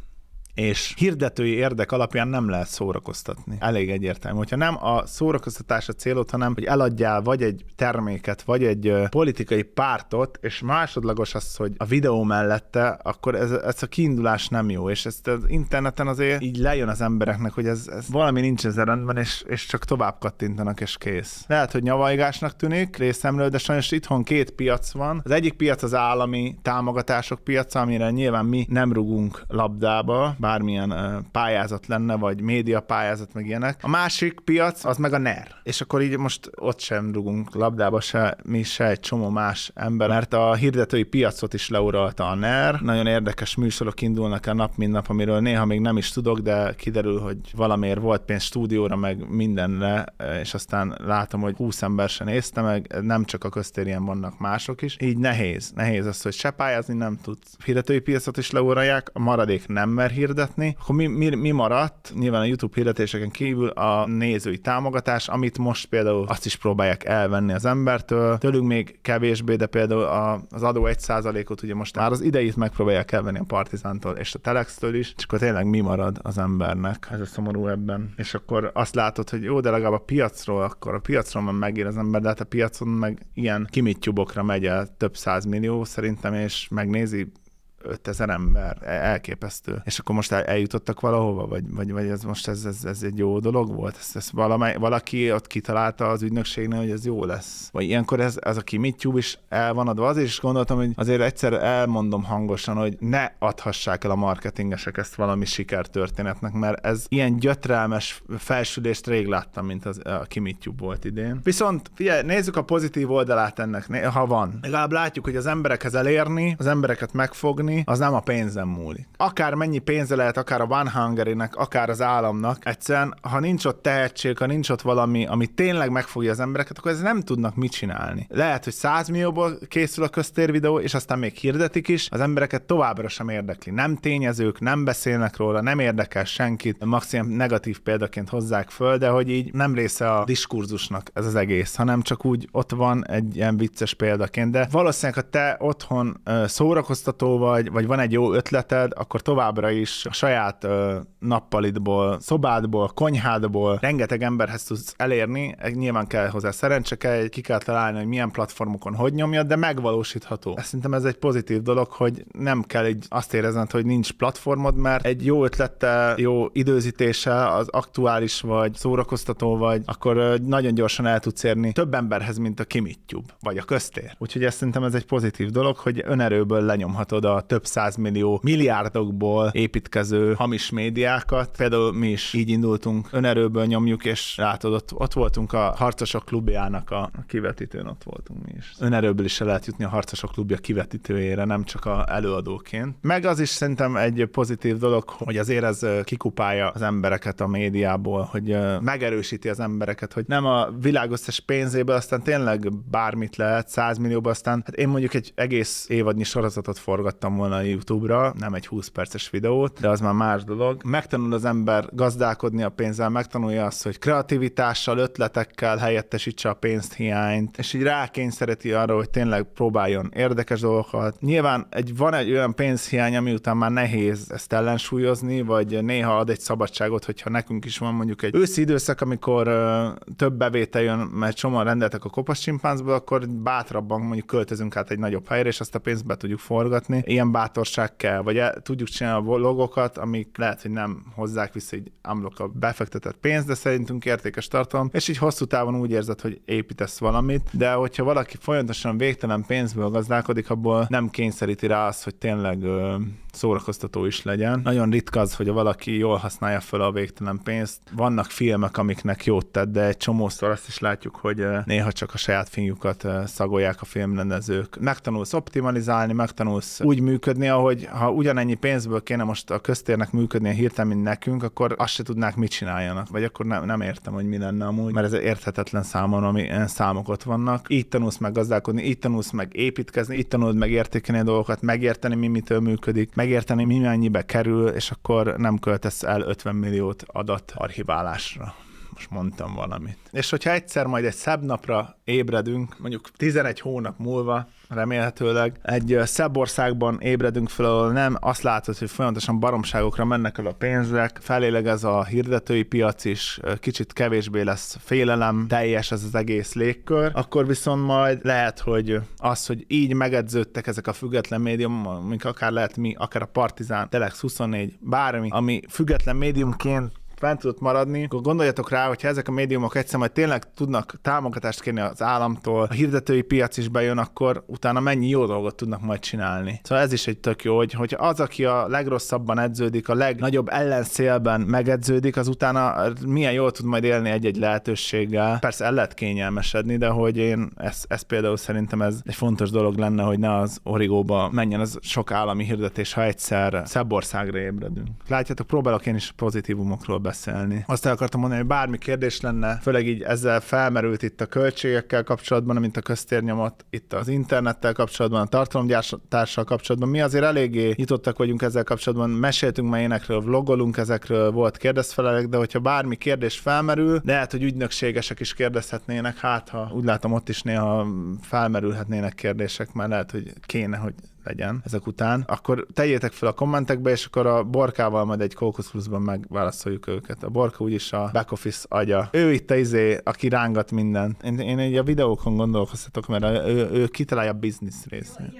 és hirdetői érdek alapján nem lehet szórakoztatni. Elég egyértelmű. Hogyha nem a szórakoztatás a célod, hanem hogy eladjál vagy egy terméket, vagy egy uh, politikai pártot, és másodlagos az, hogy a videó mellette, akkor ez, ez a kiindulás nem jó, és ezt az interneten azért így lejön az embereknek, hogy ez, ez valami nincs ezzel rendben, és, és csak tovább kattintanak, és kész. Lehet, hogy nyavajgásnak tűnik részemről, de sajnos itthon két piac van. Az egyik piac az állami támogatások piaca, amire nyilván mi nem rugunk labdába, bármilyen uh, pályázat lenne, vagy média pályázat, meg ilyenek. A másik piac az meg a NER. És akkor így most ott sem rugunk labdába, se mi, se egy csomó más ember, mert a hirdetői piacot is leuralta a NER. Nagyon érdekes műsorok indulnak el nap, mint nap, amiről néha még nem is tudok, de kiderül, hogy valamiért volt pénz stúdióra, meg mindenre, és aztán látom, hogy húsz ember se nézte meg, nem csak a köztérien vannak mások is. Így nehéz. Nehéz az, hogy se pályázni nem tudsz. Hirdetői piacot is leuralják, a maradék nem mer hirdetni. Akkor mi, mi, mi maradt? Nyilván a YouTube hirdetéseken kívül a nézői támogatás, amit most például azt is próbálják elvenni az embertől. Tőlünk még kevésbé, de például a, az adó egy százalékot ugye most már az idejét megpróbálják elvenni a Partizántól és a Telextől is, és akkor tényleg mi marad az embernek? Ez a szomorú ebben. És akkor azt látod, hogy jó, de legalább a piacról, akkor a piacról már megír az ember, de hát a piacon meg ilyen kimittyubokra megy el több százmillió szerintem, és megnézi ötezer ember, elképesztő. És akkor most el, eljutottak valahova, vagy, vagy, vagy ez most ez, ez, ez egy jó dolog volt? Ezt, ezt valamely, valaki ott kitalálta az ügynökségnél, hogy ez jó lesz? Vagy ilyenkor ez, ez a kimittyúb is el van adva. Azért is gondoltam, hogy azért egyszer elmondom hangosan, hogy ne adhassák el a marketingesek ezt valami sikertörténetnek, mert ez ilyen gyötrelmes felsülést rég láttam, mint az, a kimittyúb volt idén. Viszont figyelj, nézzük a pozitív oldalát ennek, ha van. Legalább látjuk, hogy az emberekhez elérni, az embereket megfogni, az nem a pénzen múlik. Akár mennyi pénze lehet, akár a One Hungary-nek, akár az államnak, egyszerűen, ha nincs ott tehetség, ha nincs ott valami, ami tényleg megfogja az embereket, akkor ez nem tudnak mit csinálni. Lehet, hogy száz millióból készül a köztér videó, és aztán még hirdetik is, az embereket továbbra sem érdekli. Nem tényezők, nem beszélnek róla, nem érdekel senkit, maximum negatív példaként hozzák föl, de hogy így nem része a diskurzusnak ez az egész, hanem csak úgy ott van egy ilyen vicces példaként. De valószínűleg, ha te otthon uh, szórakoztató vagy, vagy van egy jó ötleted, akkor továbbra is a saját ö, nappalidból, szobádból, konyhádból rengeteg emberhez tudsz elérni. Nyilván kell hozzá szerencse, kell, ki kell találni, hogy milyen platformokon hogy nyomjad, de megvalósítható. Szerintem ez egy pozitív dolog, hogy nem kell így azt érezned, hogy nincs platformod, mert egy jó ötlettel, jó időzítéssel, az aktuális vagy, szórakoztató vagy, akkor ö, nagyon gyorsan el tudsz érni több emberhez, mint a kimittyúb, vagy a köztér. Úgyhogy ezt szerintem ez egy pozitív dolog, hogy önerőből lenyomhatod a több százmillió milliárdokból építkező hamis médiákat. Például mi is így indultunk, önerőből nyomjuk, és látod, ott, ott voltunk a Harcosok klubjának a kivetítőn, ott voltunk mi is. Önerőből is se lehet jutni a Harcosok klubja kivetítőjére, nem csak a előadóként. Meg az is szerintem egy pozitív dolog, hogy azért ez kikupálja az embereket a médiából, hogy megerősíti az embereket, hogy nem a világ összes pénzéből, aztán tényleg bármit lehet, száz millióba, aztán hát én mondjuk egy egész évadnyi sorozatot forgattam volna a YouTube-ra, nem egy húsz perces videót, de az már más dolog. Megtanul az ember gazdálkodni a pénzzel, megtanulja azt, hogy kreativitással, ötletekkel helyettesítse a pénzt hiányt, és így rákényszeríti arra, hogy tényleg próbáljon érdekes dolgokat. Nyilván egy, van egy olyan pénzhiány, ami után már nehéz ezt ellensúlyozni, vagy néha ad egy szabadságot, hogyha nekünk is van mondjuk egy őszi időszak, amikor ö, több bevétel jön, mert csomóan rendeltek a kopasz csimpánzból, akkor bátrabban mondjuk költözünk át egy nagyobb helyre, és azt a pénzt be tudjuk forgatni. Ilyen bátorság kell, vagy el, tudjuk csinálni a vlogokat, amik lehet, hogy nem hozzák vissza egy unblock a befektetett pénzt, de szerintünk értékes tartalom, és így hosszú távon úgy érzed, hogy építesz valamit, de hogyha valaki folyamatosan végtelen pénzből gazdálkodik, abból nem kényszeríti rá azt, hogy tényleg ö, szórakoztató is legyen. Nagyon ritka az, hogy valaki jól használja fel a végtelen pénzt. Vannak filmek, amiknek jót tett, de egy csomószor azt is látjuk, hogy néha csak a saját filmjukat szagolják a filmrendezők. Megtanulsz optimalizálni, megtanulsz úgy működni, ahogy ha ugyanennyi pénzből kéne most a köztérnek működni a hirtelen, mint nekünk, akkor azt se tudnák, mit csináljanak. Vagy akkor nem, nem értem, hogy mi lenne amúgy, mert ez érthetetlen számomra, ami számok ott vannak. Így tanulsz meg gazdálkodni, így tanulsz meg építkezni, így tanulod meg értékelni a dolgokat, megérteni, mi mitől működik, megérteni, mi mennyibe kerül, és akkor nem költesz el ötven milliót adat archiválásra. Most mondtam valamit. És hogyha egyszer majd egy szebb napra ébredünk, mondjuk tizenegy hónap múlva, remélhetőleg, egy szebb országban ébredünk fel, ahol nem azt látod, hogy folyamatosan baromságokra mennek el a pénzek, felélegez a hirdetői piac is, kicsit kevésbé lesz félelem, teljes ez az egész légkör, akkor viszont majd lehet, hogy az, hogy így megedződtek ezek a független médiumok, amik akár lehet mi, akár a Partizán, Telex huszonnégy, bármi, ami független médiumként fent tudott maradni, akkor gondoljatok rá, hogyha ezek a médiumok egyszer majd tényleg tudnak támogatást kérni az államtól, a hirdetői piac is bejön, akkor utána mennyi jó dolgot tudnak majd csinálni. Szóval ez is egy tök jó, hogy, hogy az, aki a legrosszabban edződik, a legnagyobb ellenszélben megedződik, az utána milyen jól tud majd élni egy-egy lehetőséggel. Persze el lehet kényelmesedni, de hogy én ez, ez például szerintem ez egy fontos dolog lenne, hogy ne az origóba menjen az sok állami hirdetés, ha egyszer szebb országra ébredünk. Látjátok, próbálok én is pozitívumokról beszélni. Azt el akartam mondani, hogy bármi kérdés lenne, főleg így ezzel felmerült itt a költségekkel kapcsolatban, mint a köztérnyomot, itt az internettel kapcsolatban, a tartalomgyártással kapcsolatban. Mi azért eléggé nyitottak vagyunk ezzel kapcsolatban, meséltünk már énekről, vlogolunk ezekről, volt kérdezfelelek, de hogyha bármi kérdés felmerül, de lehet, hogy ügynökségesek is kérdezhetnének, hát ha úgy látom, ott is néha felmerülhetnének kérdések, mert lehet, hogy kéne, hogy legyen ezek után, akkor tegyétek fel a kommentekbe, és akkor a Borkával majd egy Kókusz Pluszban megválaszoljuk őket. A Borka úgyis a back office agya. Ő itt a izé, aki rángat mindent. Én, én így a videókon gondolkoztatok, mert a, ő, ő kitalálja a business részét.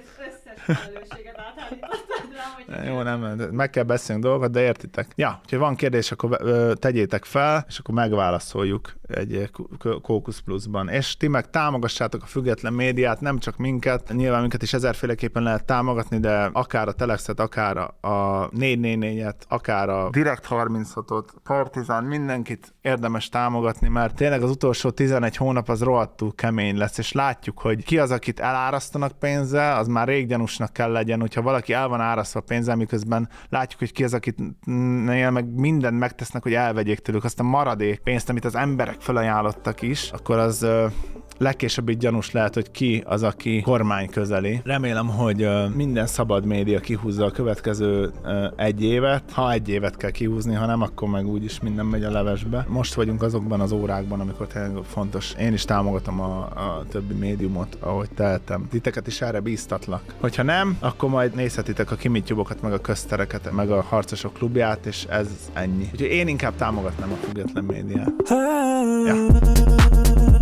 Jó, nem, meg kell beszélnünk dolgokat, de értitek. Ja, ha van kérdés, akkor ö, tegyétek fel, és akkor megválaszoljuk egy Kókusz Pluszban. És ti meg támogassátok a független médiát, nem csak minket, nyilván minket is ezerféleképpen lehet támogatni, de akár a Telexet, akár a négy négy négyet, akár a Direkt harminchatot, Partizán, mindenkit érdemes támogatni, mert tényleg az utolsó tizenegy hónap az rohadtul kemény lesz, és látjuk, hogy ki az, akit elárasztanak pénzzel, az már rég gyanúsnak kell legyen, hogyha valaki el van árasztva pénzzel, miközben látjuk, hogy ki az, akit meg mindent megtesznek, hogy elvegyék tőlük azt a maradék pénzt, amit az emberek felajánlottak is, akkor az legkésőbb így gyanús lehet, hogy ki az, aki kormány közeli. Remélem, hogy minden szabad média kihúzza a következő egy évet. Ha egy évet kell kihúzni, ha nem, akkor meg úgyis minden megy a levesbe. Most vagyunk azokban az órákban, amikor tényleg fontos. Én is támogatom a, a többi médiumot, ahogy tehetem. Titeket is erre bíztatlak. Hogyha nem, akkor majd nézhetitek a Kimittyubokat, meg a köztereket, meg a Harcosok klubját, és ez ennyi. Úgyhogy én inkább támogatnám a független médiát. Ja.